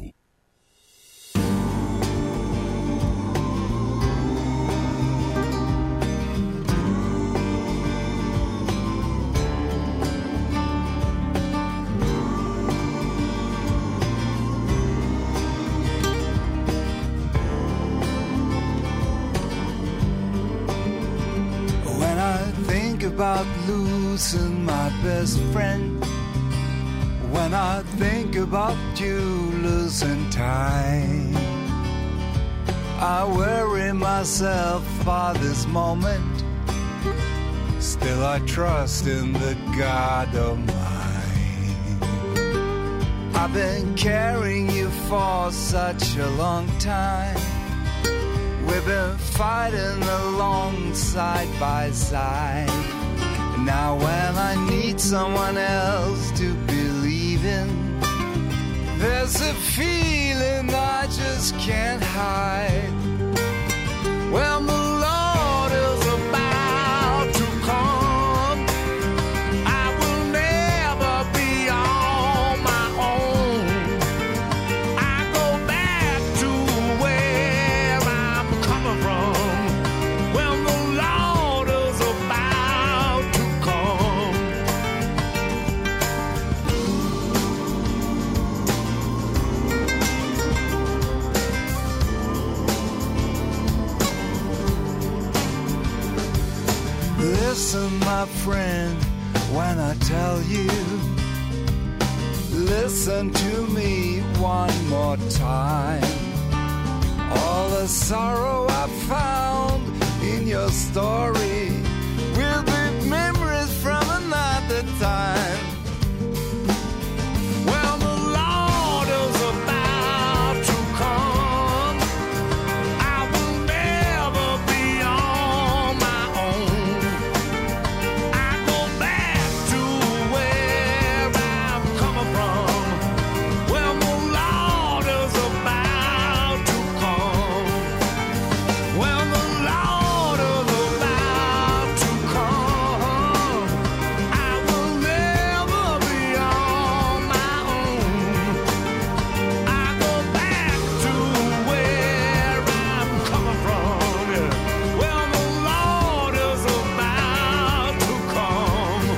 about losing my best friend. When I think about you losing time, I worry myself by this moment. Still I trust in the God of mine. I've been carrying you for such a long time. We've been fighting along side by side. And now when I need someone else to believe in, there's a feeling I just can't hide. When the Lord is about to come, I will never be on my own. I go back to where I'm coming from. When the Lord is about to come. Listen, my friend, when I tell you, listen to me one more time. All the sorrow I found in your story will be memories from another time. When the Lord is about to come, I will never be on my own. I go back to where I'm coming from. When the Lord is about to come. When the Lord is about to come, I will never be on my own. I go back to where I'm coming from. Yeah. When the Lord is about to come.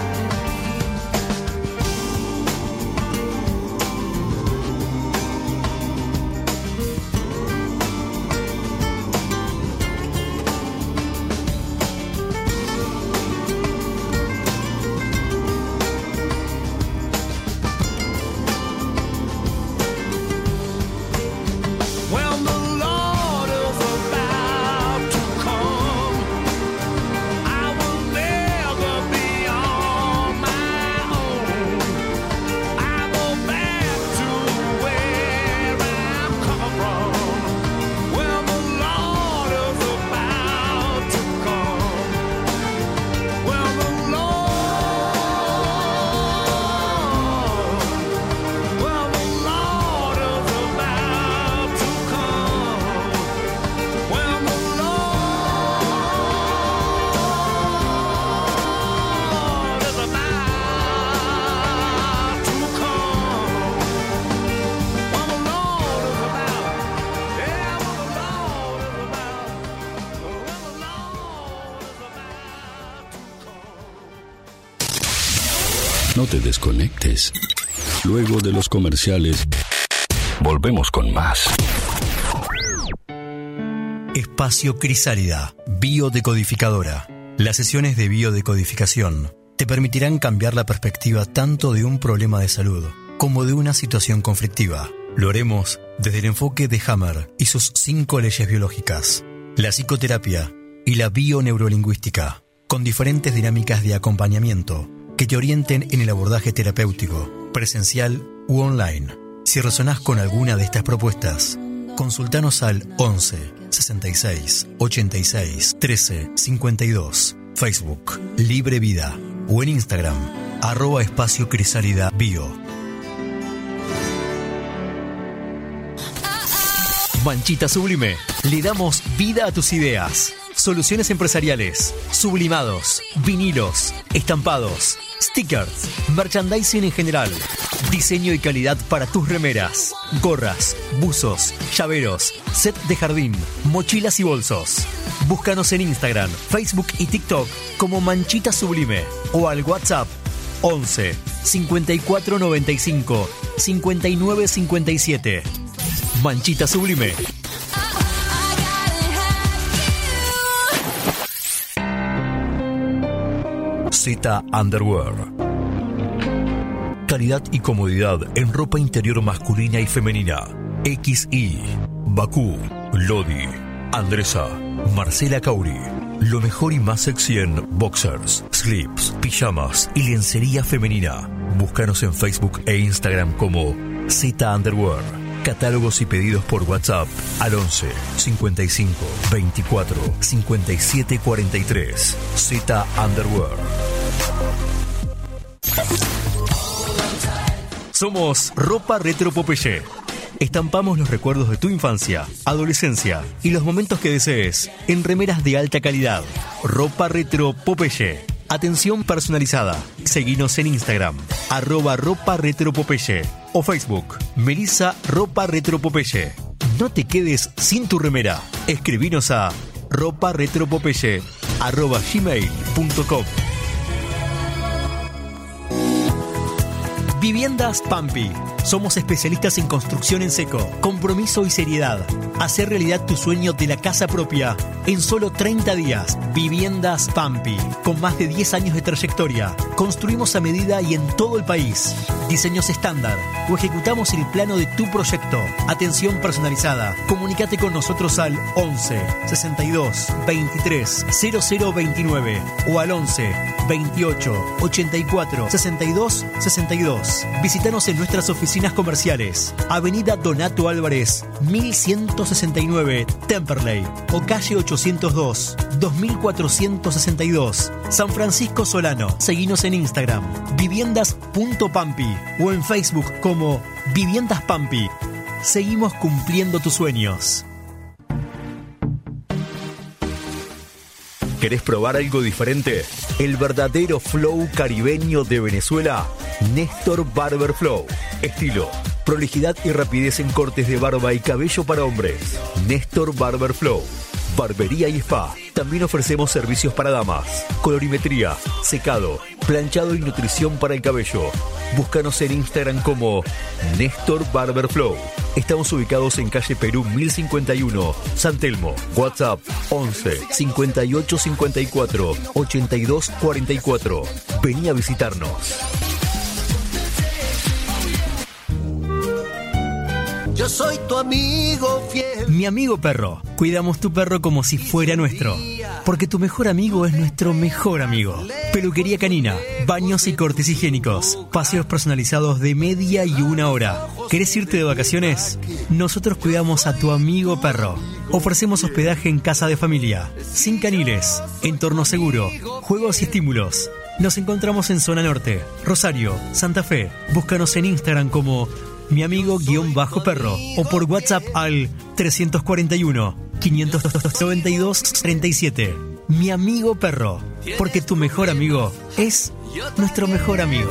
When the Lord is about to come, I will never be on my own. I go back to where I'm coming from. When the Lord is about to come. When the Lord is about to come. When the Lord is about to come. When the Lord is about, yeah, when the Lord is about, when the Lord is about. No te desconectes. Luego de los comerciales, volvemos con más. Espacio Crisálida, biodecodificadora. Las sesiones de biodecodificación te permitirán cambiar la perspectiva tanto de un problema de salud como de una situación conflictiva. Lo haremos desde el enfoque de Hammer y sus 5 leyes biológicas, la psicoterapia y la bioneurolingüística, con diferentes dinámicas de acompañamiento que te orienten en el abordaje terapéutico, presencial u online. Si resonás con alguna de estas propuestas, consultanos al 11 66 86 13 52, Facebook Libre Vida o en Instagram @espacio crisálida bio. Manchita Sublime. Le damos vida a tus ideas. Soluciones empresariales, sublimados, vinilos, estampados, stickers, merchandising en general, diseño y calidad para tus remeras, gorras, buzos, llaveros, set de jardín, mochilas y bolsos. Búscanos en Instagram, Facebook y TikTok como Manchita Sublime o al WhatsApp 11 54 95 59 57. Manchita Sublime. Z Underwear. Calidad y comodidad en ropa interior masculina y femenina. XI, Bakú, Lodi, Andresa, Marcela Cauri. Lo mejor y más sexy en boxers, slips, pijamas y lencería femenina. Búscanos en Facebook e Instagram como Z Underwear. Catálogos y pedidos por WhatsApp al 11 55 24 57 43. Z Underwear. Somos Ropa Retro Popeye. Estampamos los recuerdos de tu infancia, adolescencia y los momentos que desees en remeras de alta calidad. Ropa Retro Popeye. Atención personalizada. Seguinos en Instagram, @Ropa Retro Popeye o Facebook, Melissa Ropa Retro Popeye. No te quedes sin tu remera. Escribinos a roparetropopeye@gmail.com. Viviendas Pampi. Somos especialistas en construcción en seco, compromiso y seriedad. Hacer realidad tu sueño de la casa propia en solo 30 días. Viviendas Pampi. Con más de 10 años de trayectoria. Construimos a medida y en todo el país. Diseños estándar o ejecutamos el plano de tu proyecto. Atención personalizada. Comunícate con nosotros al 11 62 23 0029 o al 11 28 84 62 62. Visítanos en nuestras oficinas comerciales. Avenida Donato Álvarez, 1169, Temperley, o calle 802, 2462, San Francisco Solano. Seguinos en Instagram, viviendas.pampi, o en Facebook como Viviendas Pampi. Seguimos cumpliendo tus sueños. ¿Querés probar algo diferente? El verdadero flow caribeño de Venezuela. Néstor Barber Flow. Estilo, prolijidad y rapidez en cortes de barba y cabello para hombres. Néstor Barber Flow. Barbería y spa. También ofrecemos servicios para damas. Colorimetría, secado, planchado y nutrición para el cabello. Búscanos en Instagram como Néstor Barber Flow. Estamos ubicados en calle Perú 1051, San Telmo. WhatsApp 11 58 54 82 44. Vení a visitarnos. Yo soy tu amigo fiel. Mi amigo perro. Cuidamos tu perro como si fuera nuestro. Porque tu mejor amigo es nuestro mejor amigo. Peluquería canina, baños y cortes higiénicos, paseos personalizados de media y 1 hora. ¿Querés irte de vacaciones? Nosotros cuidamos a tu amigo perro. Ofrecemos hospedaje en casa de familia, sin caniles, entorno seguro, juegos y estímulos. Nos encontramos en Zona Norte, Rosario, Santa Fe. Búscanos en Instagram como Mi amigo_perro o por WhatsApp al 341 592 37. Mi amigo perro, porque tu mejor amigo es nuestro mejor amigo.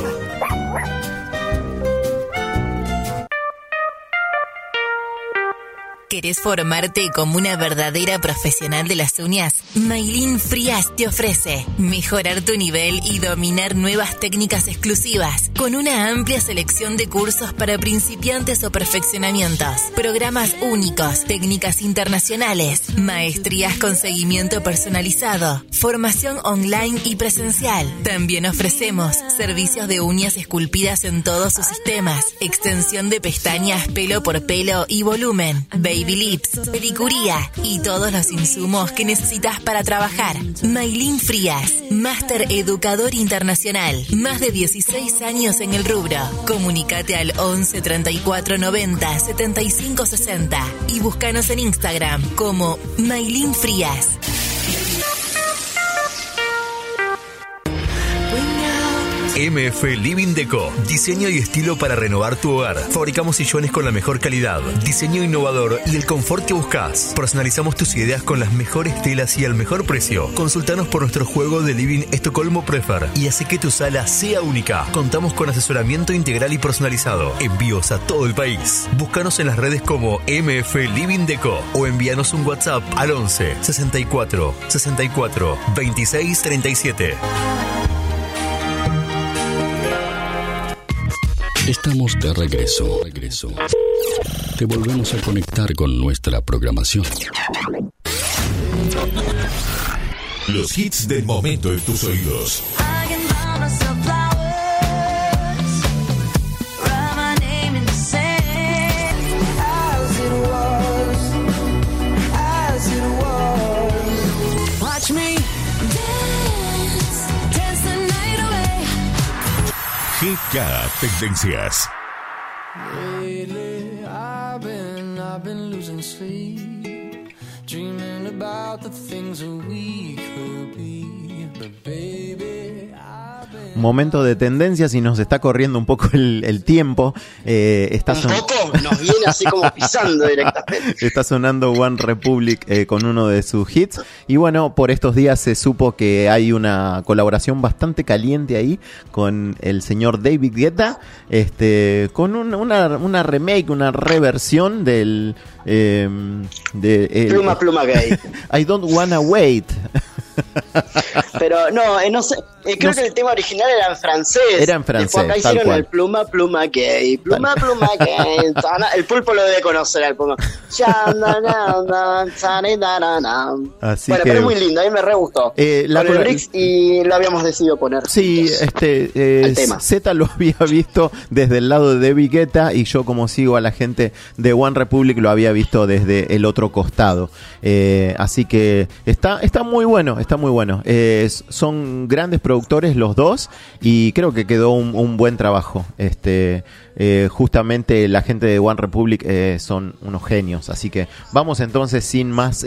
¿Querés formarte como una verdadera profesional de las uñas? Maylin Frías te ofrece mejorar tu nivel y dominar nuevas técnicas exclusivas con una amplia selección de cursos para principiantes o perfeccionamientos, programas únicos, técnicas internacionales, maestrías con seguimiento personalizado, formación online y presencial. También ofrecemos servicios de uñas esculpidas en todos sus sistemas, extensión de pestañas pelo por pelo y volumen, baby lips, pedicuría y todos los insumos que necesitas para trabajar. Maylin Frías, máster educador internacional, más de 16 años en el rubro. Comunícate al 11 34 90 75 60 y búscanos en Instagram como Maylin Frías. MF Living Deco. Diseño y estilo para renovar tu hogar. Fabricamos sillones con la mejor calidad, diseño innovador y el confort que buscas. Personalizamos tus ideas con las mejores telas y al mejor precio. Consultanos por nuestro juego de Living Estocolmo Prefer y hace que tu sala sea única. Contamos con asesoramiento integral y personalizado. Envíos a todo el país. Búscanos en las redes como MF Living Deco o envíanos un WhatsApp al 11 64 64 26 37. Estamos de regreso. Te volvemos a conectar con nuestra programación. Los hits del momento en tus oídos. Busca tendencias. Lately, I've been losing sleep, dreaming about the things that we could be. But baby, Momento de tendencias y nos está corriendo un poco el tiempo. Está Un poco nos viene así como pisando directamente. Está sonando One Republic con uno de sus hits. Y bueno, por estos días se supo que hay una colaboración bastante caliente ahí con el señor David Guetta, con una remake, una reversión del Pluma Gay. I Don't Wanna Wait. Pero no sé, creo que el tema original era en francés. Era en francés, Después acá tal hicieron cual. el Pluma Gay. Pluma Gay. El pulpo lo debe conocer al Pluma. Así Bueno, que pero es muy lindo, a mí me re gustó. Con el Brix y lo habíamos decidido poner. Sí, el tema. Z lo había visto desde el lado de David Guetta y yo, como sigo a la gente de One Republic, lo había visto desde el otro costado. Así que está muy bueno, está muy bueno. Son grandes productores los dos y creo que quedó un buen trabajo. Justamente la gente de One Republic son unos genios, así que vamos entonces sin más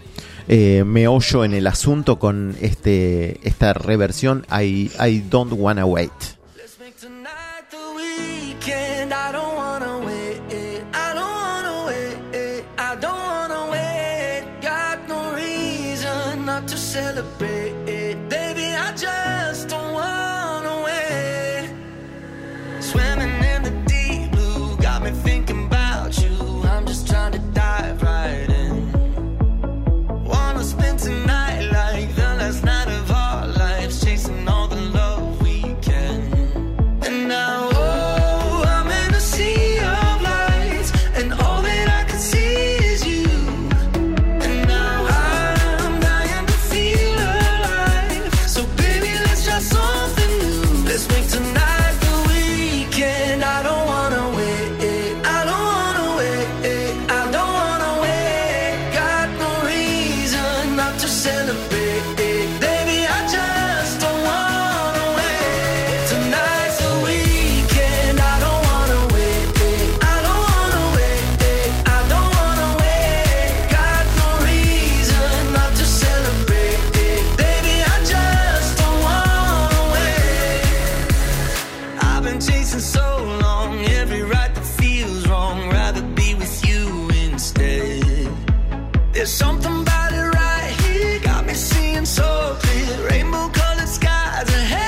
meollo en el asunto con esta reversión I Don't Wanna Wait. let's make tonight the weekend. I don't wanna wait. I don't wanna wait. I don't wanna wait. Got no reason not to celebrate. Baby, I just don't wanna wait. Swimming in the deep blue got me thinking about you. I'm just trying to dive right in. Wanna spend tonight like the last night of our lives, chasing all the love we can. And now, oh, I'm in a sea of lights, and all that I can see is you. And now I'm dying to feel alive. So baby, let's try something new. Let's make tonight the weekend. I don't wanna wait. I don't wanna wait. I don't wanna wait. Got no reason not to celebrate. Baby, I just don't wanna wait. Tonight's the weekend. I don't wanna wait. I don't wanna wait. I don't wanna wait. Got no reason not to celebrate. Baby, I just don't wanna wait. I've been chasing so long, every right that feels wrong. Rather be with you instead. There's something about it right here, got me seeing so clear. Rainbow colored skies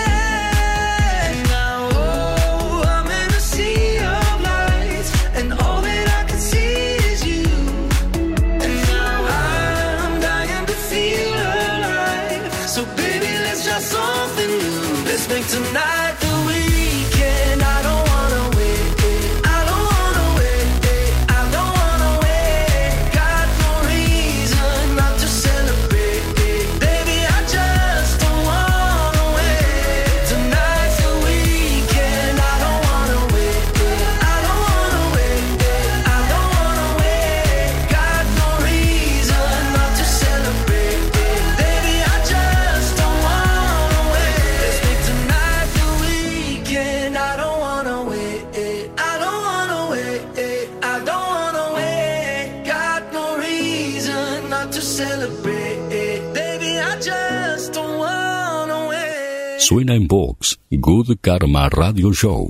ahead. Now, oh, I'm in a sea of lights, and all that I can see is you. And now I'm dying to feel alive. So baby, let's try something new. Let's make tonight the weekend. I don't wanna wait. I don't wanna wait. I don't wanna wait. Got no reason not to celebrate. Baby, I just don't wanna wait. Tonight's the weekend. I don't wanna wait. I don't wanna wait. I don't wanna wait. Got no reason not to celebrate. Baby, I just don't wanna wait. Let's make tonight the weekend. I don't wanna wait. I don't wanna wait. I don't wanna wait. Got no reason not to celebrate. Baby, I just don't wanna wait. Suena en Vox, Good Karma Radio Show.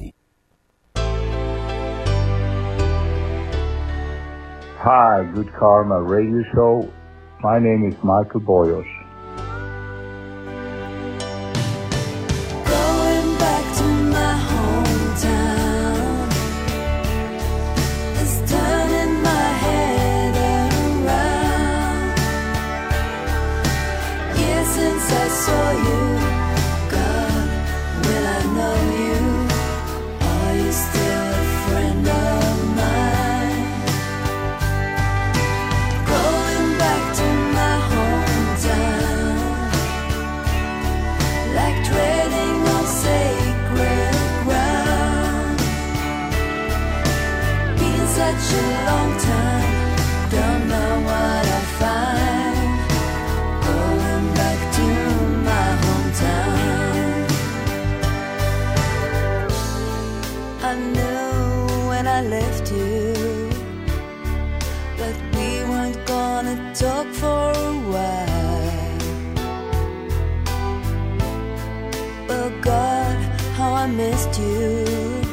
Hi, Good Karma Radio Show. My name is Michael Boyos. Going back to my hometown is turning my head around. Years since I saw you, God, will I know you? Are you still a friend of mine? Going back to my hometown, like treading on sacred ground. Been such a long time, don't know what I find. Going back to my hometown. left you, but we weren't gonna talk for a while. Oh God, how I missed you,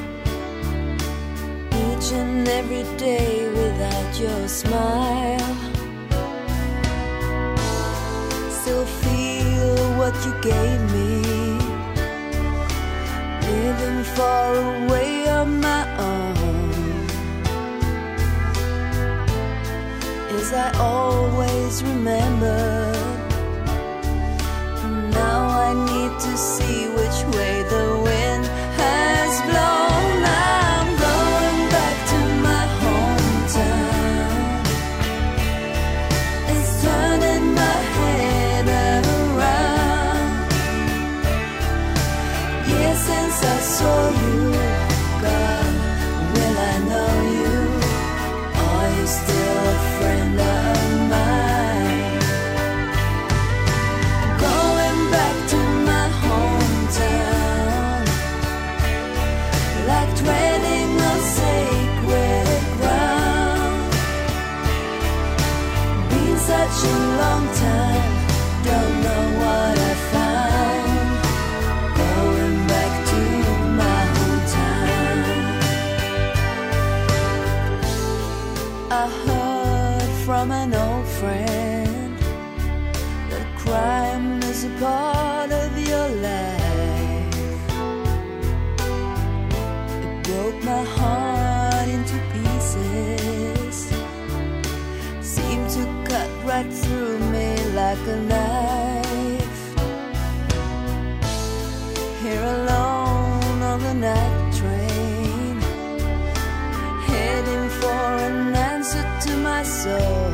each and every day without your smile. Still feel what you gave me, living far away on my own. As I always remember, now I need to see which way the wind has blown. I'm going back to my hometown. It's turning my head around. Yeah, since I saw you, God, will I know you? Are you still a friend of mine? Going back to my hometown, like treading on sacred ground. Been such a long time, don't know what I find. Going back to my hometown. I heard from an old friend that crime is a part of your life. It broke my heart into pieces, seemed to cut right through me like a knife. Here alone on the night train, heading for an answer to my soul.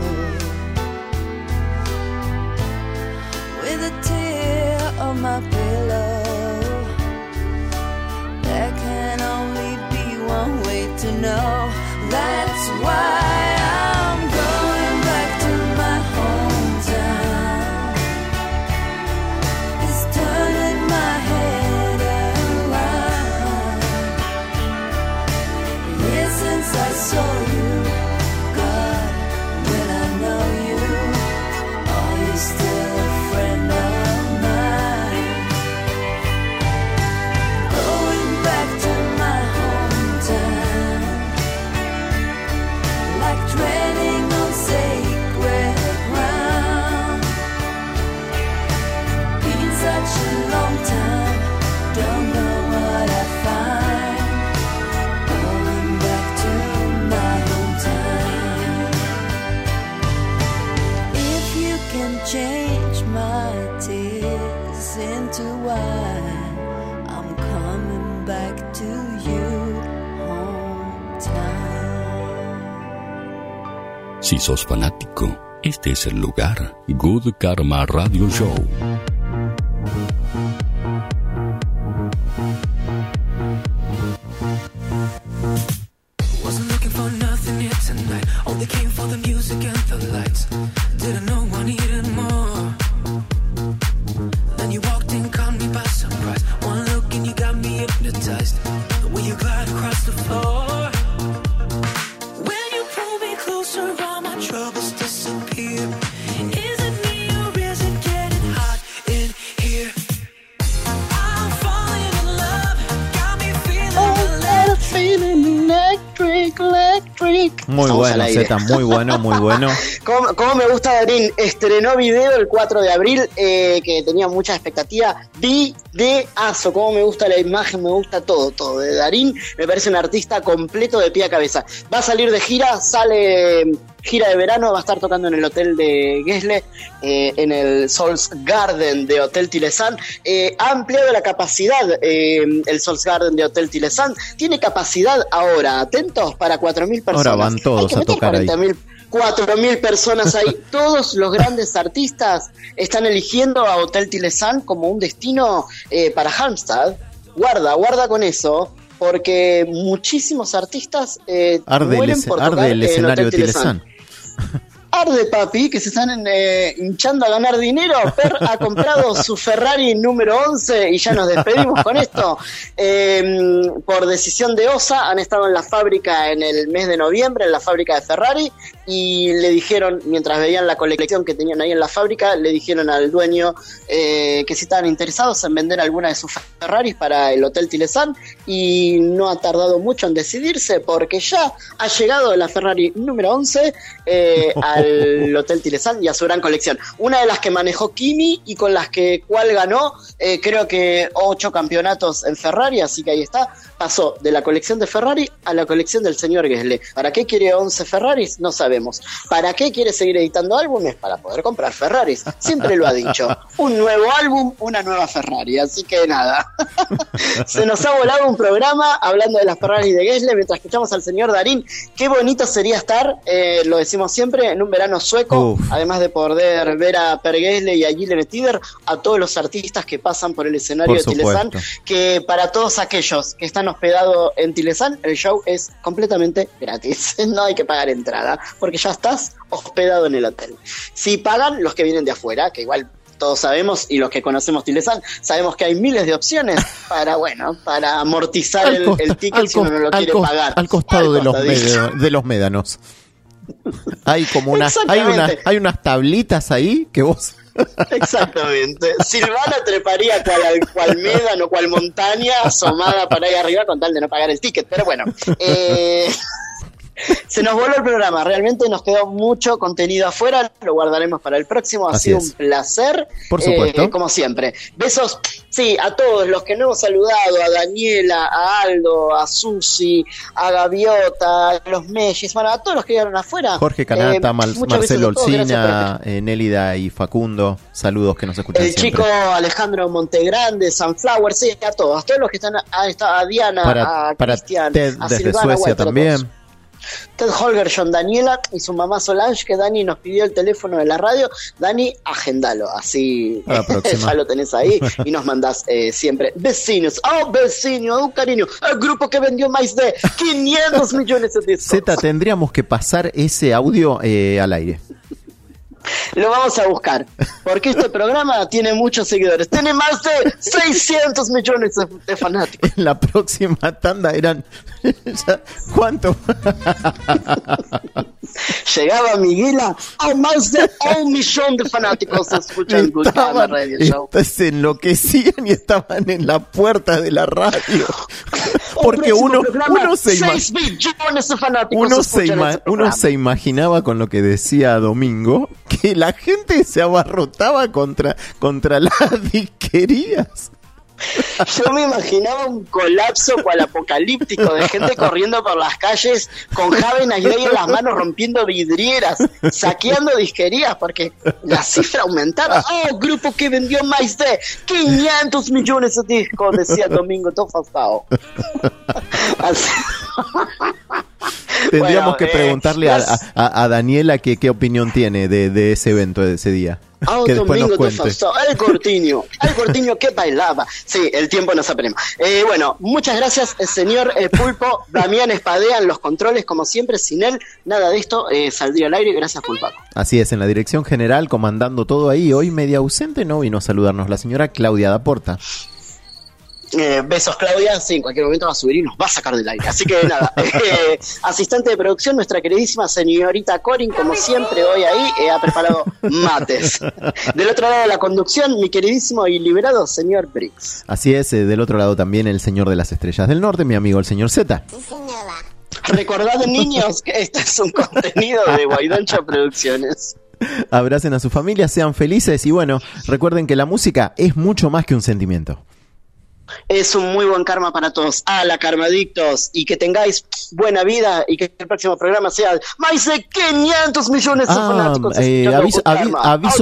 With a tear on my pillow, there can only be one way to know. That's why I'm going back to my hometown. It's turning my head around. Yeah, since I saw you, God, will I know you? Are you still a friend of mine? Going back to my hometown, like treading on sacred ground. Been such a long time, don't know what I find. Going back to my hometown. If you can change my tears into wine, I'm coming back to you, hometown. Si sos fanático, este es el lugar. Good Karma Radio Show. Wasn't looking for nothing here tonight. Only came for the music and the lights. Didn't know I needed more. Then you walked in, caught me by surprise. One look and you got me hypnotized. The way you glide across the floor. When you pull me closer, all my troubles disappear. Is it me or is it getting hot in here? I'm falling in love. Got me feeling Electric. Muy Estamos bueno, al aire. Zeta, muy bueno, muy bueno. ¿Cómo me gusta Darín? Estrenó video el 4 de abril, que tenía mucha expectativa. Videazo, cómo me gusta la imagen, me gusta todo de Darín. Me parece un artista completo de pie a cabeza. Va a salir de gira, gira de verano, va a estar tocando en el hotel de Gesle, en el Souls Garden de Hotel Tilesán. Ha ampliado la capacidad, el Souls Garden de Hotel Tilesán. Tiene capacidad ahora, atentos, para 4.000 personas. Ahora van todos a tocar ahí. 4.000 personas ahí. Todos los grandes artistas están eligiendo a Hotel Tilesán como un destino para Halmstad. Guarda con eso, porque muchísimos artistas mueren por tocar arde el en escenario Hotel de Tilesán. Arde, papi, que se están hinchando a ganar dinero. Per ha comprado su Ferrari número 11 y ya nos despedimos con esto. Por decisión de OSA, han estado en la fábrica en el mes de noviembre, en la fábrica de Ferrari, y le dijeron, mientras veían la colección que tenían ahí en la fábrica, le dijeron al dueño que si estaban interesados en vender alguna de sus Ferraris para el Hotel Tilesán, y no ha tardado mucho en decidirse, porque ya ha llegado la Ferrari número 11 al Hotel Tilesán y a su gran colección. Una de las que manejó Kimi y con las que cual ganó, creo que 8 campeonatos en Ferrari, así que ahí está. Pasó de la colección de Ferrari a la colección del señor Gesle. ¿Para qué quiere 11 Ferraris? No sabemos. ¿Para qué quiere seguir editando álbumes? Para poder comprar Ferraris. Siempre lo ha dicho. Un nuevo álbum, una nueva Ferrari. Así que nada. Se nos ha volado un programa hablando de las Ferraris de Gesle mientras escuchamos al señor Darín. Qué bonito sería estar, lo decimos siempre, en un verano sueco. Además de poder ver a Per Gesle y a Gyllene Tider, a todos los artistas que pasan por el escenario de Tilesán. Que para todos aquellos que están hospedados en Tilesán, el show es completamente gratis. No hay que pagar entrada, porque ya estás hospedado en el hotel. Si pagan los que vienen de afuera, que igual todos sabemos, y los que conocemos Tilesán, sabemos que hay miles de opciones para amortizar el ticket si uno no lo quiere pagar. Al costado de los médanos. Hay como hay unas tablitas ahí que vos... Exactamente. Silvana treparía cual médano, cual montaña asomada para ahí arriba con tal de no pagar el ticket. Pero bueno, se nos voló el programa. Realmente nos quedó mucho contenido afuera. Lo guardaremos para el próximo. Ha sido un placer. Por supuesto. Como siempre. Besos, sí, a todos los que no hemos saludado: a Daniela, a Aldo, a Susi, a Gaviota, a los Mellis, bueno, a todos los que quedaron afuera. Jorge Canata, Marcelo Olcina, Nélida y Facundo. Saludos que nos escuchan el siempre. Chico Alejandro Montegrande, Sunflower, sí, a todos los que están, a Diana, a Cristian, Ted, a desde Silvana, Suecia también. Ted Holger, John Daniela y su mamá Solange, que Dani nos pidió el teléfono de la radio. Dani, agendalo, así ya lo tenés ahí y nos mandás siempre vecinos. Vecino, un cariño, el grupo que vendió más de 500 millones de discos. Zeta, tendríamos que pasar ese audio al aire. Lo vamos a buscar, porque este programa tiene muchos seguidores. Tiene más de 600 millones de fanáticos. En la próxima tanda eran... ¿Cuánto? Llegaba Miguela a más de 1 millón de fanáticos escuchan Good Karma Radio Show. Se enloquecían y estaban en la puerta de la radio. Porque uno se imaginaba con lo que decía Domingo que la gente se abarrotaba contra las disquerías. Yo me imaginaba un colapso cual apocalíptico de gente corriendo por las calles con Javen Aidey en las manos rompiendo vidrieras, saqueando disquerías porque la cifra aumentaba. Grupo que vendió más de 500 millones de discos, decía Domingo Tofastao. Tendríamos que preguntarle a Daniela qué opinión tiene de ese evento, de ese día. Que después nos cuente. El cortiño que bailaba. Sí, el tiempo nos aprema. Bueno, muchas gracias, señor Pulpo. Damián Espadea en los controles, como siempre. Sin él, nada de esto saldría al aire. Gracias, Pulpaco. Así es, en la dirección general, comandando todo ahí. Hoy media ausente, no vino a saludarnos la señora Claudia Daporta. Besos, Claudia. Sí, en cualquier momento va a subir y nos va a sacar del aire. Así que nada, asistente de producción, nuestra queridísima señorita Corin, como siempre, hoy ahí ha preparado mates. Del otro lado de la conducción, mi queridísimo y liberado señor Briggs. Así es, del otro lado también el señor de las estrellas del norte, mi amigo el señor Z. Recordad, niños, que este es un contenido de Guaidoncha Producciones. Abracen a su familia, sean felices y bueno, recuerden que la música es mucho más que un sentimiento. Es un muy buen karma para todos. La karmadictos, y que tengáis buena vida y que el próximo programa sea más de 500 millones de fanáticos.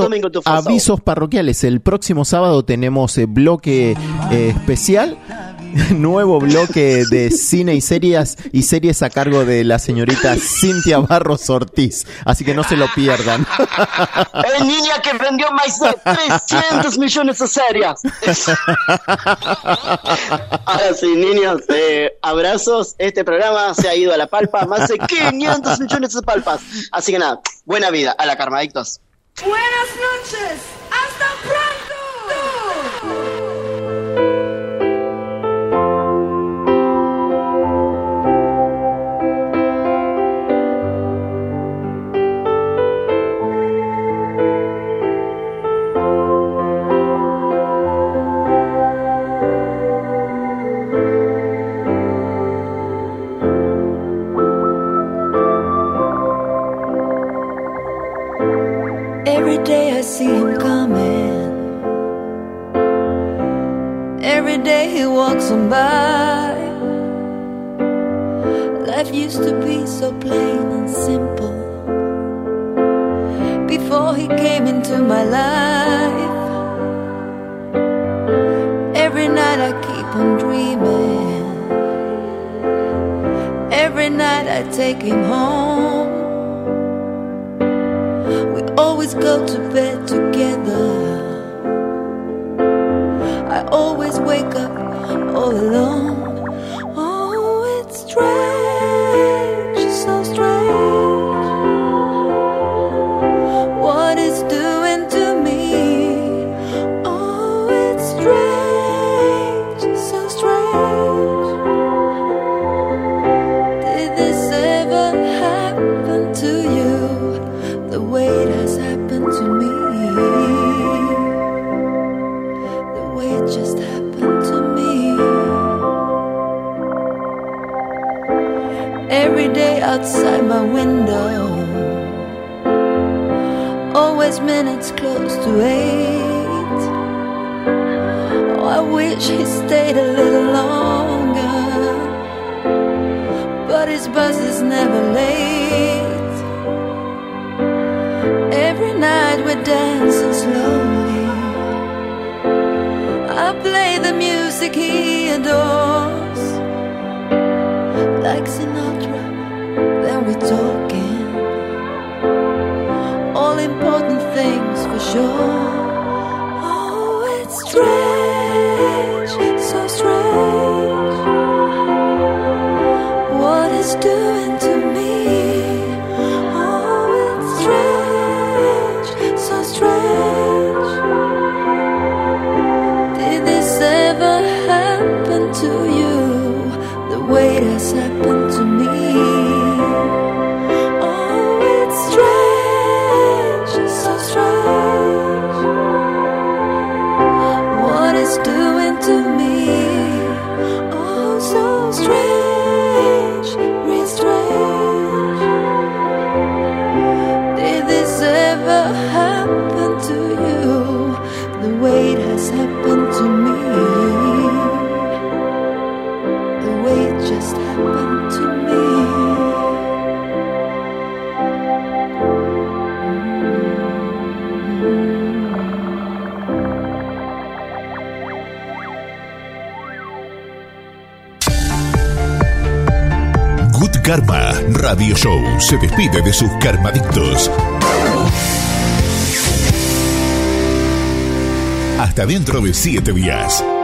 Avisos parroquiales. El próximo sábado tenemos bloque especial Nuevo bloque de cine y series a cargo de la señorita Cintia Barros Ortiz. Así que no se lo pierdan. El niña que vendió más de 300 millones de series. Ahora sí, niños, abrazos. Este programa se ha ido a la palpa. Más de 500 millones de palpas. Así que nada, buena vida a la Karmadictos. Buenas noches. Hasta pronto. Every day I see him coming. Every day he walks on by. Life used to be so plain and simple before he came into my life. Every night I keep on dreaming. Every night I take him home. Always go to bed together. I always wake up all alone. Oh, it's strange, so strange. What it's doing to me. Oh, it's strange, so strange. Did this ever happen to you? The way it has happened to me, the way it just happened to me. Every day outside my window, always minutes close to 8. Oh, I wish he stayed a little longer, but his bus is never late. Every night we're dancing slowly. I play the music he adores. Like Sinatra, then we're talking. All important things for sure. Oh, it's strange, so strange. What it's doing to me. So strange. Did this ever happen to you? The way it has happened to me. Oh, it's strange, so strange. What it's doing to me. Oh, so strange, real strange. Did this ever happen to you? The way it has happened to me. The way it just happened to me. Good Karma Radio Show se despide de sus karmadictos. Hasta dentro de 7 días.